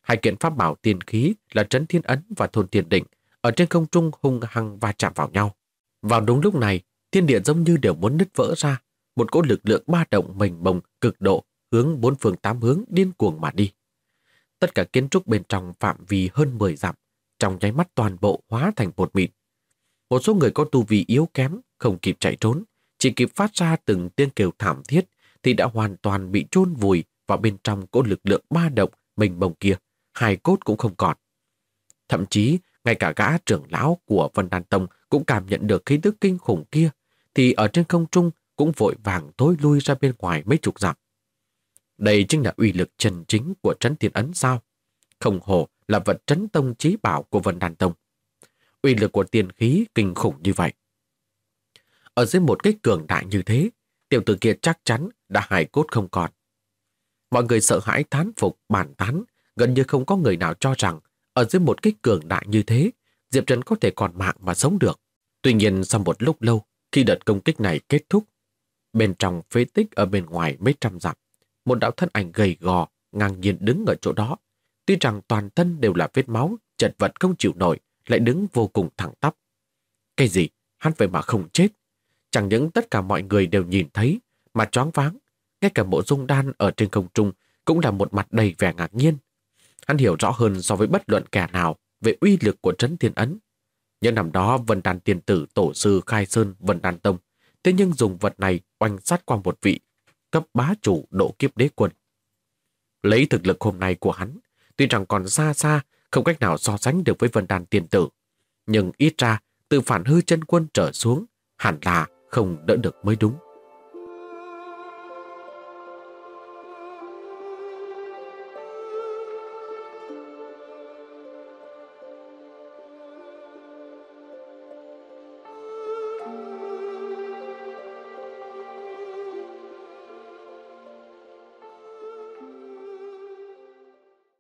Hai kiện pháp bảo tiên khí là Trấn Thiên Ấn và Thôn Thiên Định ở trên không trung hung hăng va chạm vào nhau. Vào đúng lúc này, thiên địa giống như đều muốn nứt vỡ ra, một cỗ lực lượng ba động mênh mông cực độ hướng bốn phương tám hướng điên cuồng mà đi. Tất cả kiến trúc bên trong phạm vi hơn 10 dặm, trong nháy mắt toàn bộ hóa thành bột mịn. Một số người có tu vi yếu kém, không kịp chạy trốn, chỉ kịp phát ra từng tiếng kêu thảm thiết thì đã hoàn toàn bị chôn vùi vào bên trong cỗ lực lượng ba động mênh mông kia, hài cốt cũng không còn. Thậm chí, ngay cả gã trưởng lão của Vân Đan Tông cũng cảm nhận được khí tức kinh khủng kia, thì ở trên không trung cũng vội vàng tối lui ra bên ngoài mấy chục dặm. Đây chính là uy lực chân chính của Trấn Thiên Ấn sao? Không hổ là vật trấn tông chí bảo của Vân Đan Tông. Uy lực của tiên khí kinh khủng như vậy. Ở dưới một cái cường đại như thế, tiểu tử kia chắc chắn đã hài cốt không còn. Mọi người sợ hãi thán phục, bàn tán, gần như không có người nào cho rằng ở dưới một cái cường đại như thế, Diệp Trần có thể còn mạng mà sống được. Tuy nhiên sau một lúc lâu, khi đợt công kích này kết thúc, bên trong phế tích ở bên ngoài mấy trăm dặm, một đạo thân ảnh gầy gò ngang nhiên đứng ở chỗ đó. Tuy rằng toàn thân đều là vết máu, chật vật không chịu nổi, lại đứng vô cùng thẳng tắp. Cái gì? Hắn vậy mà không chết? Chẳng những tất cả mọi người đều nhìn thấy, mà choáng váng. Ngay cả Mộ Dung Đan ở trên không trung cũng là một mặt đầy vẻ ngạc nhiên. Hắn hiểu rõ hơn so với bất luận kẻ nào về uy lực của Trấn Thiên Ấn. Những năm đó Vân Đan Tiên Tử tổ sư khai sơn Vân Đan Tông, thế nhưng dùng vật này oanh sát qua một vị cấp bá chủ độ kiếp đế quân. Lấy thực lực hôm nay của hắn, tuy rằng còn xa xa, không cách nào so sánh được với Vân Đan Tiên Tử, nhưng ít ra từ Phản Hư Chân Quân trở xuống hẳn là không đỡ được mới đúng.